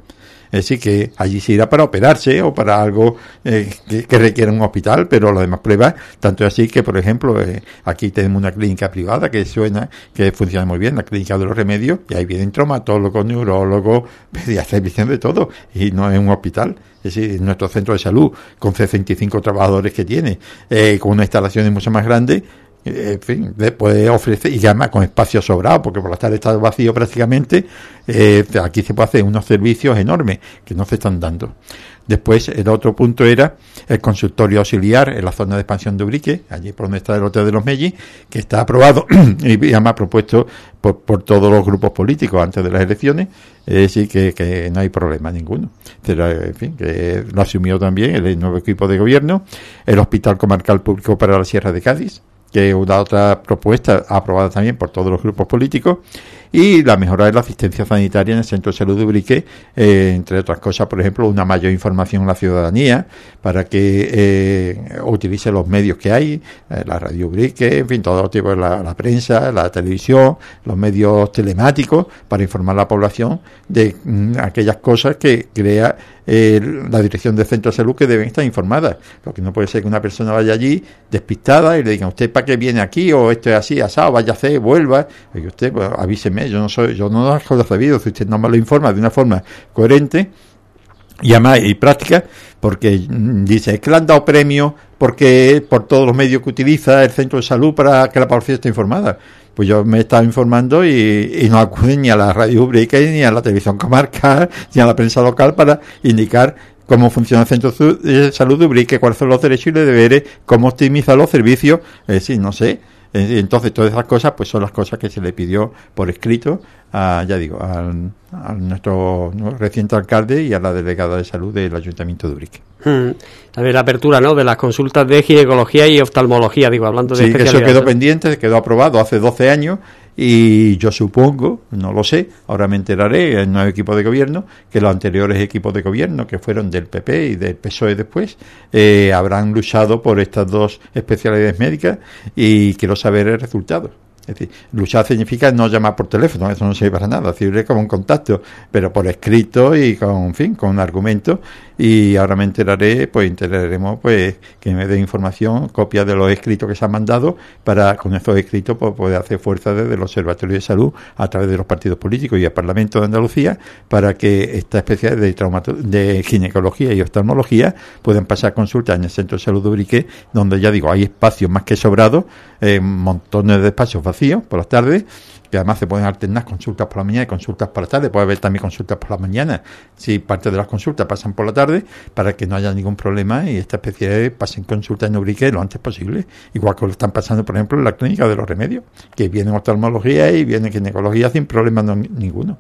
Speaker 2: Es decir, que allí se irá para operarse o para algo que requiera un hospital, pero las demás pruebas, tanto es así que, por ejemplo, aquí tenemos una clínica privada que funciona muy bien, la Clínica de los Remedios, y ahí vienen traumatólogos, neurólogos, pediatras, de todo, y no es un hospital. Es decir, nuestro centro de salud, con 65 trabajadores que tiene, con unas instalaciones mucho más grandes, en fin, puede ofrecer, y además con espacio sobrado, porque por las tardes está vacío prácticamente, aquí se puede hacer unos servicios enormes que no se están dando. Después, el otro punto era el consultorio auxiliar en la zona de expansión de Ubrique, allí por donde está el Hotel de los Mellis, que está aprobado y además propuesto por todos los grupos políticos antes de las elecciones, es decir, que no hay problema ninguno. Pero, en fin, que lo asumió también el nuevo equipo de gobierno, el Hospital Comarcal Público para la Sierra de Cádiz, que es una otra propuesta aprobada también por todos los grupos políticos, y la mejora de la asistencia sanitaria en el Centro de Salud de Ubrique, entre otras cosas, por ejemplo, una mayor información a la ciudadanía para que utilice los medios que hay, la radio Ubrique, en fin, todo tipo de la prensa, la televisión, los medios telemáticos, para informar a la población de aquellas cosas que crea la dirección del centro de salud, que deben estar informadas, porque no puede ser que una persona vaya allí despistada y le digan: ¿usted para qué viene aquí? O esto es así, asado, vaya a hacer, vuelva. Oye, usted, pues, avíseme, yo no las cosas sabido, si usted no me lo informa de una forma coherente y además y práctica, porque dice, es que le han dado premio porque por todos los medios que utiliza el centro de salud para que la población esté informada. Pues yo me he estado informando y no acuden ni a la radio Ubrique, ni a la televisión comarcal, ni a la prensa local para indicar cómo funciona el centro de salud de Ubrique, cuáles son los derechos y los deberes, cómo optimizar los servicios, es decir, no sé. Entonces, todas esas cosas pues son las cosas que se le pidió por escrito a nuestro reciente alcalde y a la delegada de salud del Ayuntamiento de Ubrique.
Speaker 1: También la apertura, ¿no?, de las consultas de ginecología y oftalmología, hablando de especialidades. Sí,
Speaker 2: eso quedó pendiente, quedó aprobado hace 12 años y yo supongo, no lo sé, ahora me enteraré, el nuevo equipo de gobierno, que los anteriores equipos de gobierno, que fueron del PP y del PSOE después, habrán luchado por estas dos especialidades médicas y quiero saber el resultado. Es decir, luchar significa no llamar por teléfono, eso no sirve para nada, sirve como un contacto, pero por escrito y con un argumento, y ahora me enteraremos que me dé información, copia de los escritos que se han mandado, para con esos escritos poder hacer fuerza desde el Observatorio de Salud a través de los partidos políticos y el Parlamento de Andalucía, para que estas especialidades de ginecología y oftalmología puedan pasar consultas en el Centro de Salud de Ubrique, donde ya digo, hay espacios más que sobrados, montones de espacios vacíos por las tardes, que además se pueden alternar consultas por la mañana y consultas por la tarde. Puede haber también consultas por la mañana si parte de las consultas pasan por la tarde, para que no haya ningún problema y estas especialidades pasen consultas en Ubrique lo antes posible, igual que lo están pasando, por ejemplo, en la Clínica de los Remedios, que viene oftalmología y viene ginecología sin problema ninguno.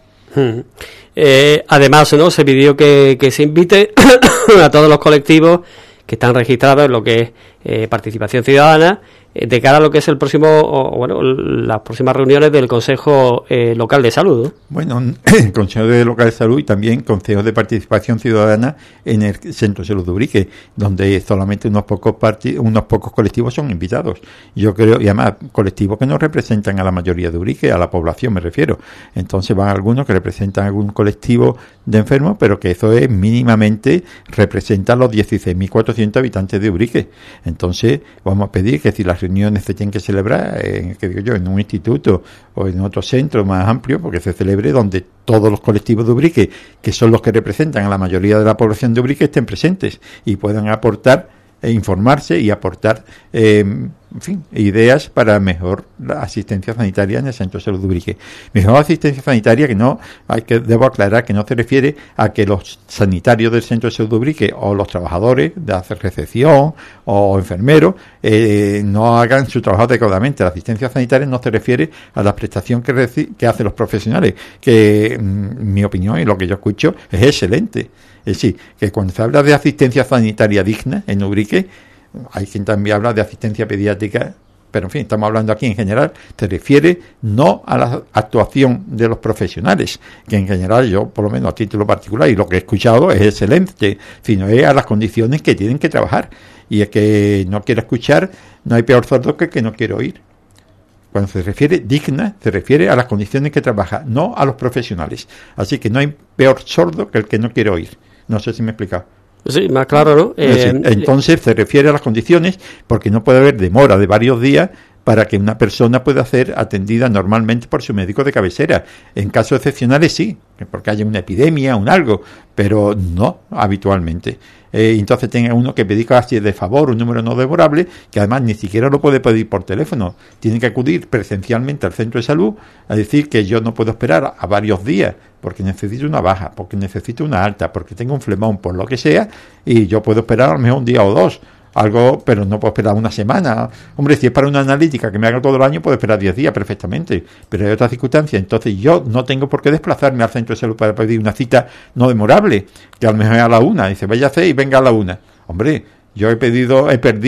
Speaker 1: Además, ¿no?, se pidió que se invite a todos los colectivos que están registrados en lo que es participación ciudadana, de cara a lo que es las próximas reuniones del Consejo Local de Salud, ¿no?
Speaker 2: Bueno, el Consejo Local de Salud y también Consejo de Participación Ciudadana en el Centro de Salud de Ubrique, donde solamente unos pocos colectivos son invitados. Yo creo, y además colectivos que no representan a la mayoría de Ubrique, a la población me refiero. Entonces van algunos que representan algún colectivo de enfermos, pero que eso es mínimamente, representa a los 16.400 habitantes de Ubrique. Entonces vamos a pedir que si las reuniones se tienen que celebrar en un instituto o en otro centro más amplio, porque se celebre donde todos los colectivos de Ubrique, que son los que representan a la mayoría de la población de Ubrique, estén presentes y puedan aportar, informarse y aportar ideas para mejor asistencia sanitaria en el Centro de Salud de Ubrique. Mejor asistencia sanitaria debo aclarar que no se refiere a que los sanitarios del Centro de Salud de Ubrique o los trabajadores de recepción o enfermeros no hagan su trabajo adecuadamente. La asistencia sanitaria no se refiere a la prestación que hacen los profesionales, que mi opinión y lo que yo escucho es excelente. Es decir, que cuando se habla de asistencia sanitaria digna en Ubrique, hay quien también habla de asistencia pediátrica, pero en fin, estamos hablando aquí en general, se refiere no a la actuación de los profesionales, que en general yo, por lo menos a título particular, y lo que he escuchado es excelente, sino es a las condiciones que tienen que trabajar. Y el que no quiere escuchar, no hay peor sordo que el que no quiere oír. Cuando se refiere digna, se refiere a las condiciones que trabaja, no a los profesionales. Así que no hay peor sordo que el que no quiere oír. No sé si me he explicado.
Speaker 1: Sí, más claro, ¿no?
Speaker 2: Entonces se refiere a las condiciones, porque no puede haber demora de varios días para que una persona pueda ser atendida normalmente por su médico de cabecera. En casos excepcionales sí, porque haya una epidemia, un algo, pero no habitualmente. Entonces tenga uno que pedir casi de favor un número no devorable, que además ni siquiera lo puede pedir por teléfono. Tiene que acudir presencialmente al centro de salud a decir que yo no puedo esperar a varios días porque necesito una baja, porque necesito una alta, porque tengo un flemón, por lo que sea, y yo puedo esperar a lo mejor un día o dos. Algo, pero no puedo esperar una semana. Hombre, si es para una analítica que me haga todo el año, puedo esperar 10 días perfectamente, pero hay otras circunstancias. Entonces yo no tengo por qué desplazarme al centro de salud para pedir una cita no demorable, que a lo mejor es a la 1, dice váyase y venga a la 1. Hombre, yo he perdido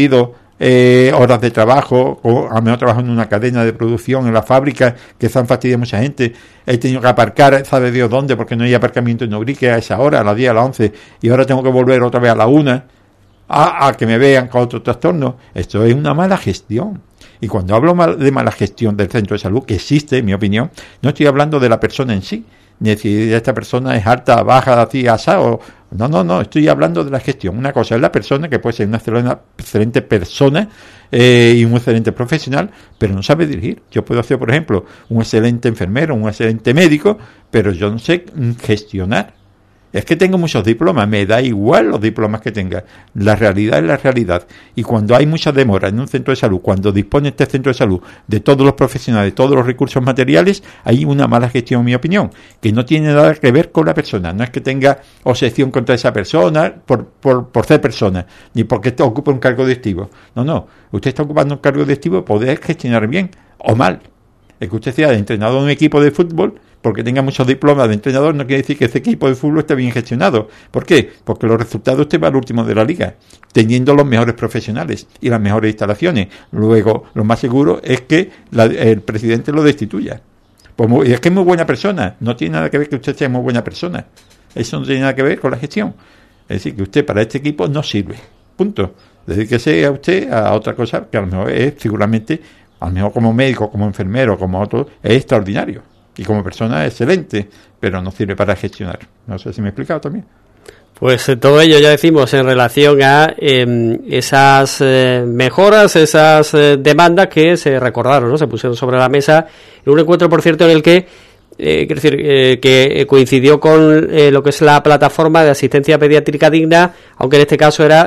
Speaker 2: horas de trabajo, o a lo mejor trabajo en una cadena de producción en la fábrica que se han fastidiado mucha gente. He tenido que aparcar, sabe Dios dónde, porque no hay aparcamiento en Ubrique a esa hora, a las 10, a las 11, y ahora tengo que volver otra vez a la 1 a que me vean con otro trastorno. Esto es una mala gestión. Y cuando hablo de mala gestión del centro de salud, que existe, en mi opinión, no estoy hablando de la persona en sí, ni si esta persona es alta, baja, así, asado. No, estoy hablando de la gestión. Una cosa es la persona, que puede ser una excelente persona y un excelente profesional, pero no sabe dirigir. Yo puedo ser, por ejemplo, un excelente enfermero, un excelente médico, pero yo no sé gestionar. Es que tengo muchos diplomas, me da igual los diplomas que tenga. La realidad es la realidad. Y cuando hay mucha demora en un centro de salud, cuando dispone este centro de salud de todos los profesionales, de todos los recursos materiales, hay una mala gestión, en mi opinión, que no tiene nada que ver con la persona. No es que tenga obsesión contra esa persona por ser persona, ni porque ocupa un cargo directivo. No. Usted está ocupando un cargo directivo, poder gestionar bien o mal. El que usted sea entrenador de un equipo de fútbol, porque tenga muchos diplomas de entrenador, no quiere decir que ese equipo de fútbol esté bien gestionado. ¿Por qué? Porque los resultados usted va al último de la liga, teniendo los mejores profesionales y las mejores instalaciones. Luego, lo más seguro es que el presidente lo destituya. Pues es que es muy buena persona. No tiene nada que ver que usted sea muy buena persona. Eso no tiene nada que ver con la gestión. Es decir, que usted para este equipo no sirve. Punto. Dedíquese a usted a otra cosa que a lo mejor es seguramente, a lo mejor como médico, como enfermero, como otro, es extraordinario. Y como persona excelente, pero no sirve para gestionar. No sé si me he explicado también.
Speaker 1: Pues todo ello ya decimos en relación a esas mejoras, esas demandas que se recordaron, ¿no? Se pusieron sobre la mesa en un encuentro, por cierto, en el que quiero decir que coincidió con lo que es la plataforma de asistencia pediátrica digna, aunque en este caso era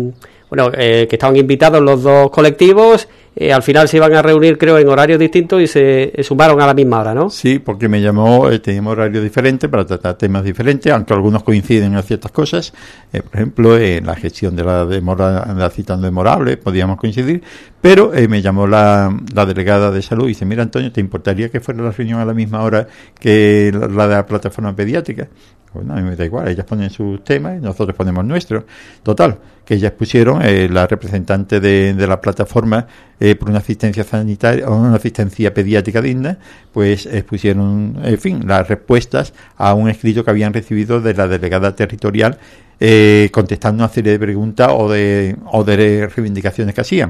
Speaker 1: que estaban invitados los dos colectivos. Al final se iban a reunir, creo, en horarios distintos y se sumaron a la misma hora, ¿no? Sí, porque me llamó, teníamos horarios diferentes para tratar temas diferentes, aunque algunos coinciden en ciertas cosas. Por ejemplo, en la gestión de la cita no demorable podíamos coincidir, pero me llamó la delegada de salud y dice, mira, Antonio, ¿te importaría que fuera la reunión a la misma hora que la de la plataforma pediátrica? Bueno, a mí me da igual, ellas ponen sus temas y nosotros ponemos nuestros. Total, que ellas pusieron, la representante de la plataforma por una asistencia sanitaria o una asistencia pediátrica digna, pues expusieron, en fin, las respuestas a un escrito que habían recibido de la delegada territorial, contestando una serie de preguntas o de reivindicaciones que hacían.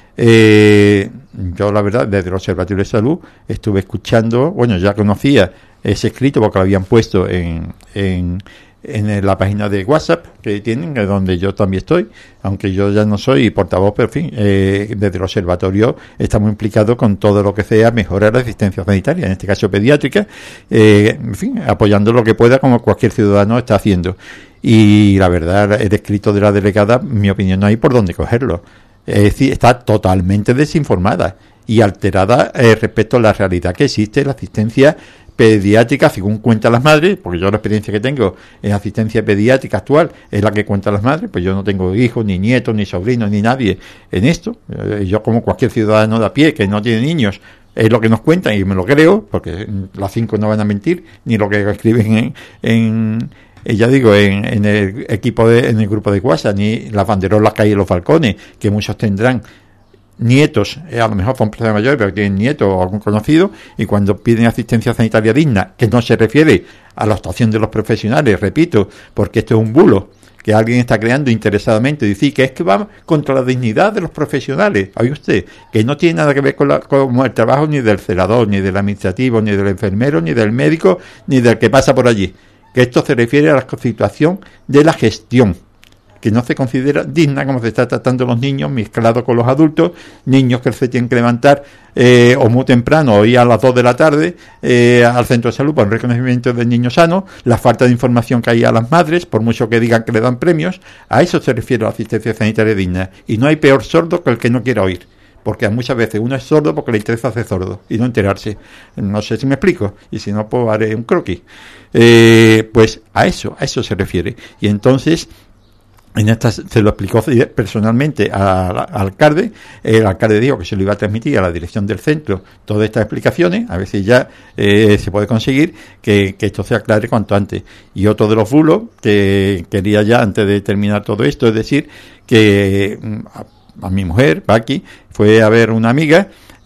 Speaker 1: Yo, la verdad, desde el Observatorio de Salud estuve escuchando, bueno, ya conocía ese escrito porque lo habían puesto en la página de WhatsApp que tienen, donde yo también estoy, aunque yo ya no soy portavoz, pero en fin, desde el observatorio estamos implicados con todo lo que sea mejorar la asistencia sanitaria, en este caso pediátrica, en fin, apoyando lo que pueda como cualquier ciudadano está haciendo. Y la verdad, el escrito de la delegada, mi opinión, no hay por dónde cogerlo. Es decir, está totalmente desinformada y alterada respecto a la realidad que existe, la asistencia pediátrica, según cuentan las madres, porque yo la experiencia que tengo en asistencia pediátrica actual es la que cuentan las madres, pues yo no tengo hijos, ni nietos, ni sobrinos, ni nadie en esto. Yo, como cualquier ciudadano de a pie que no tiene niños, es lo que nos cuentan y me lo creo, porque las 5 no van a mentir, ni lo que escriben en el equipo en el grupo de WhatsApp, ni las banderolas que hay en los balcones, que muchos tendrán nietos, a lo mejor son personas mayores, pero tienen nietos o algún conocido, y cuando piden asistencia sanitaria digna, que no se refiere a la actuación de los profesionales, repito, porque esto es un bulo,
Speaker 2: que alguien está creando interesadamente, decir que es que va contra la dignidad de los profesionales. Oye usted, que no tiene nada que ver con el trabajo ni del celador, ni del administrativo, ni del enfermero, ni del médico, ni del que pasa por allí. Que esto se refiere a la situación de la gestión, que no se considera digna como se está tratando los niños mezclados con los adultos, niños que se tienen que levantar o muy temprano o ir a las 2 de la tarde al centro de salud para un reconocimiento del niño sano, la falta de información que hay a las madres, por mucho que digan que le dan premios, a eso se refiere la asistencia sanitaria digna. Y no hay peor sordo que el que no quiera oír, porque muchas veces uno es sordo porque le interesa hacer sordo y no enterarse. No sé si me explico, y si no, pues haré un croquis. Pues a eso se refiere. Y entonces, en esta se lo explicó personalmente al alcalde. El alcalde dijo que se lo iba a transmitir a la dirección del centro todas estas explicaciones, a ver si ya se puede conseguir que esto se aclare cuanto antes. Y otro de los bulos que quería ya, antes de terminar todo esto, es decir, que a mi mujer, Paqui, fue a ver una amiga,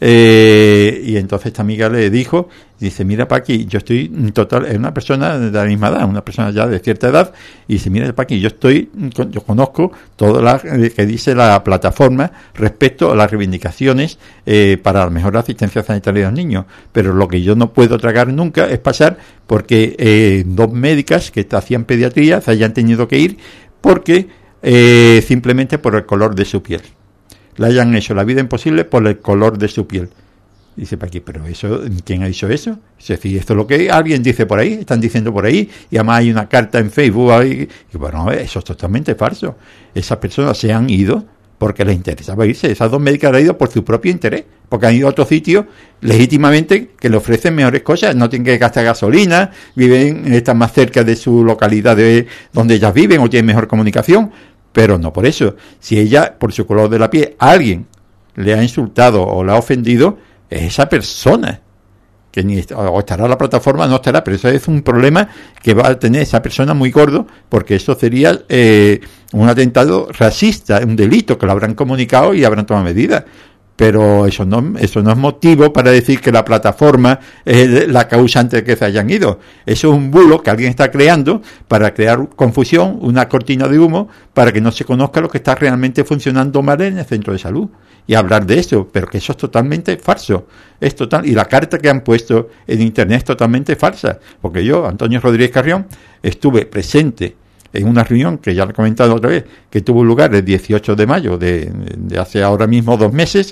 Speaker 2: y entonces esta amiga le dijo, dice, mira Paqui, yo estoy total, es una persona de la misma edad, una persona ya de cierta edad, y dice, mira Paqui, yo conozco todo lo que dice la plataforma respecto a las reivindicaciones para la mejor asistencia sanitaria de los niños, pero lo que yo no puedo tragar nunca es pasar porque 2 médicas que hacían pediatría se hayan tenido que ir porque simplemente por el color de su piel. Le hayan hecho la vida imposible por el color de su piel. Dice Paqui, pero eso, ¿quién ha dicho eso? Es decir, esto es lo que alguien dice por ahí, están diciendo por ahí, y además hay una carta en Facebook ahí, y bueno, eso es totalmente falso. Esas personas se han ido porque les interesaba irse. Esas 2 médicas han ido por su propio interés, porque han ido a otro sitio legítimamente que le ofrecen mejores cosas, no tienen que gastar gasolina, están más cerca de su localidad de donde ellas viven o tienen mejor comunicación. Pero no por eso. Si ella, por su color de la piel, a alguien le ha insultado o la ha ofendido, es esa persona. Que ni o estará la plataforma o no estará, pero eso es un problema que va a tener esa persona muy gordo, porque eso sería un atentado racista, un delito que lo habrán comunicado y habrán tomado medidas. Pero eso no es motivo para decir que la plataforma es la causante de que se hayan ido. Eso es un bulo que alguien está creando para crear confusión, una cortina de humo, para que no se conozca lo que está realmente funcionando mal en el centro de salud. Y hablar de eso, pero que eso es totalmente falso. Y la carta que han puesto en internet es totalmente falsa. Porque yo, Antonio Rodríguez Carrión, estuve presente en una reunión que ya lo he comentado otra vez, que tuvo lugar el 18 de mayo de hace ahora mismo 2 meses,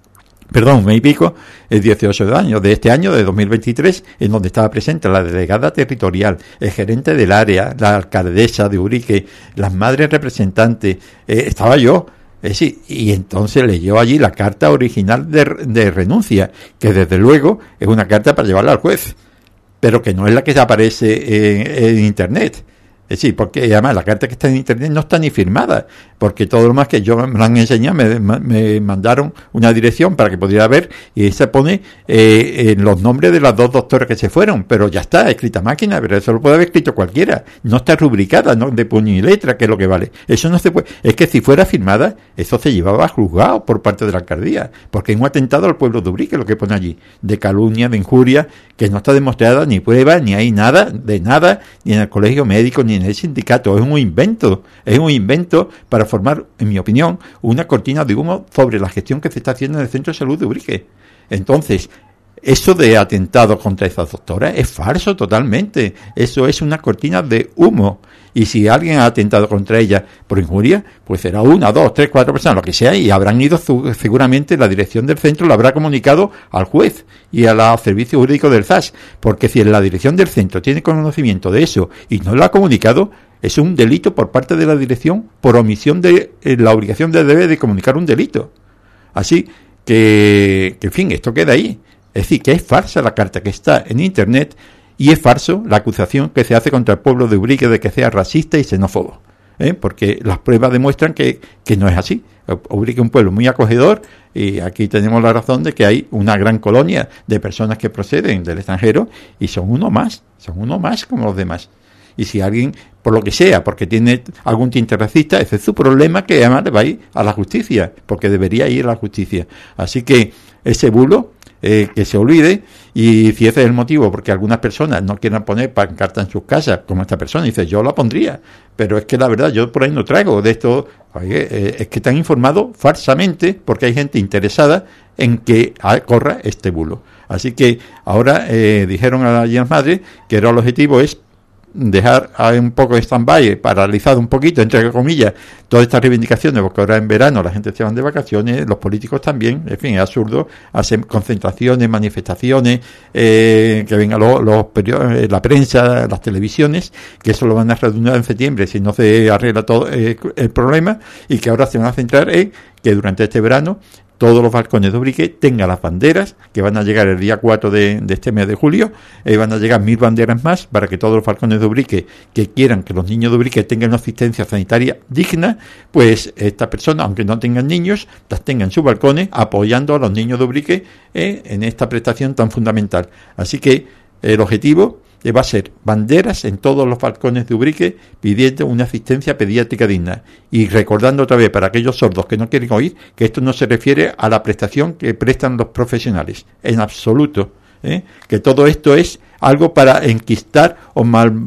Speaker 2: un mes y pico, el 18 de este año, de 2023, en donde estaba presente la delegada territorial, el gerente del área, la alcaldesa de Urique, las madres representantes, estaba yo. Sí, y entonces leyó allí la carta original de renuncia, que desde luego es una carta para llevarla al juez, pero que no es la que aparece en internet. Sí, porque además la carta que está en internet no está ni firmada, porque todo lo más que yo me han enseñado, me mandaron una dirección para que pudiera ver, y ahí se pone los nombres de las 2 doctoras que se fueron, pero ya está escrita a máquina, pero eso lo puede haber escrito cualquiera, no está rubricada, no de puño y letra, que es lo que vale. Eso no se puede, es que si fuera firmada, eso se llevaba a juzgado por parte de la alcaldía, porque es un atentado al pueblo de Ubrique lo que pone allí, de calumnia, de injuria, que no está demostrada ni prueba, ni hay nada, ni en el colegio médico, ni en el sindicato. Es un invento para formar, en mi opinión, una cortina de humo sobre la gestión que se está haciendo en el centro de salud de Ubrique. Entonces, eso de atentado contra esas doctoras es falso totalmente. Eso es una cortina de humo. Y si alguien ha atentado contra ella por injuria, pues será 1, 2, 3, 4 personas, lo que sea, y habrán ido seguramente, la dirección del centro lo habrá comunicado al juez y a los servicios jurídicos del ZAS, porque si la dirección del centro tiene conocimiento de eso y no lo ha comunicado, es un delito por parte de la dirección por omisión de la obligación de deber de comunicar un delito. Así que, en fin, esto queda ahí. Es decir, que es falsa la carta que está en internet, y es falso la acusación que se hace contra el pueblo de Ubrique de que sea racista y xenófobo, porque las pruebas demuestran que no es así. Ubrique es un pueblo muy acogedor, y aquí tenemos la razón de que hay una gran colonia de personas que proceden del extranjero y son uno más como los demás. Y si alguien, por lo que sea, porque tiene algún tinte racista, ese es su problema, que además le va a ir a la justicia, porque debería ir a la justicia. Así que ese bulo que se olvide. Y si ese es el motivo, porque algunas personas no quieran poner pancarta en sus casas, como esta persona, dice, yo la pondría, pero es que la verdad, yo por ahí no traigo de esto. Oye, es que te han informado falsamente, porque hay gente interesada en que corra este bulo. Así que ahora dijeron a las madres que ahora el objetivo es dejar un poco de stand-by, paralizado un poquito, entre comillas, todas estas reivindicaciones, porque ahora en verano la gente se van de vacaciones, los políticos también, en fin, es absurdo, hacen concentraciones, manifestaciones, que vengan los periódicos, la prensa, las televisiones, que eso lo van a redundar en septiembre si no se arregla todo el problema, y que ahora se van a centrar en que durante este verano todos los balcones de Ubrique tengan las banderas, que van a llegar el día 4 de este mes de julio, van a llegar 1000 banderas más para que todos los balcones de Ubrique que quieran que los niños de Ubrique tengan una asistencia sanitaria digna, pues estas personas, aunque no tengan niños, las tengan en sus balcones apoyando a los niños de Ubrique en esta prestación tan fundamental. Así que el objetivo va a ser banderas en todos los balcones de Ubrique pidiendo una asistencia pediátrica digna y recordando otra vez para aquellos sordos que no quieren oír que esto no se refiere a la prestación que prestan los profesionales en absoluto, que todo esto es algo para enquistar o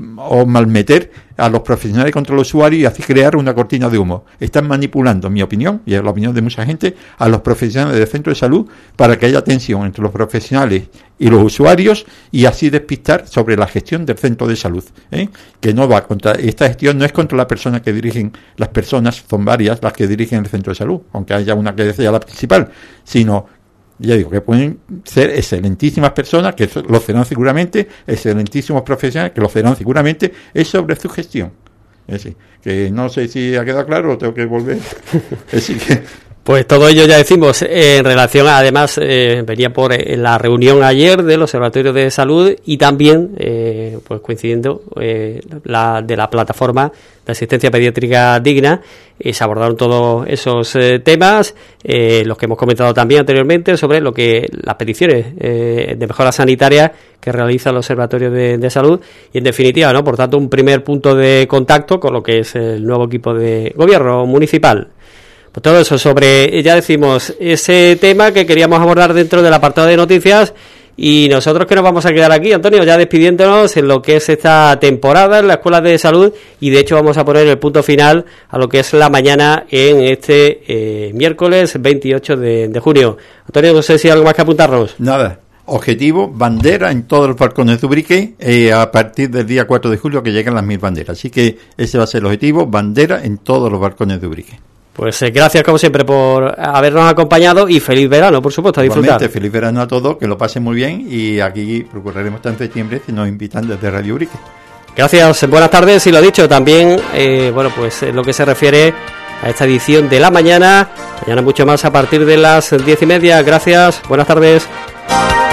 Speaker 2: malmeter a los profesionales contra el usuario y así crear una cortina de humo. Están manipulando, en mi opinión, y es la opinión de mucha gente, a los profesionales del centro de salud para que haya tensión entre los profesionales y los usuarios y así despistar sobre la gestión del centro de salud, que no va contra, esta gestión no es contra la persona que dirigen, las personas son varias las que dirigen el centro de salud, aunque haya una que sea la principal, sino ya digo que pueden ser excelentísimas personas que lo serán seguramente, excelentísimos profesionales que lo serán seguramente, es sobre su gestión. Es decir, que no sé si ha quedado claro o tengo que volver. Es decir, que
Speaker 1: pues todo ello ya decimos en relación, además venía por la reunión ayer del Observatorio de Salud y también pues coincidiendo de la plataforma de asistencia pediátrica digna, se abordaron todos esos temas, los que hemos comentado también anteriormente sobre lo que las peticiones de mejora sanitaria que realiza el Observatorio de Salud y en definitiva, ¿no? Por tanto, un primer punto de contacto con lo que es el nuevo equipo de gobierno municipal. Pues todo eso sobre, ya decimos, ese tema que queríamos abordar dentro del apartado de noticias y nosotros que nos vamos a quedar aquí, Antonio, ya despidiéndonos en lo que es esta temporada en la Escuela de Salud y de hecho vamos a poner el punto final a lo que es la mañana en este miércoles 28 de junio. Antonio, no sé si hay algo más que apuntarnos.
Speaker 2: Nada. Objetivo, bandera en todos los balcones de Ubrique a partir del día 4 de julio que llegan las 1000 banderas. Así que ese va a ser el objetivo, bandera en todos los balcones de Ubrique.
Speaker 1: Pues gracias como siempre por habernos acompañado y feliz verano, por supuesto, a disfrutar.
Speaker 2: Igualmente, feliz verano a todos, que lo pasen muy bien y aquí procuraremos estar en septiembre si nos invitan desde Radio Ubrique.
Speaker 1: Gracias, buenas tardes y lo dicho también, bueno, pues en lo que se refiere a esta edición de la mañana mucho más a partir de las 10:30. Gracias, buenas tardes.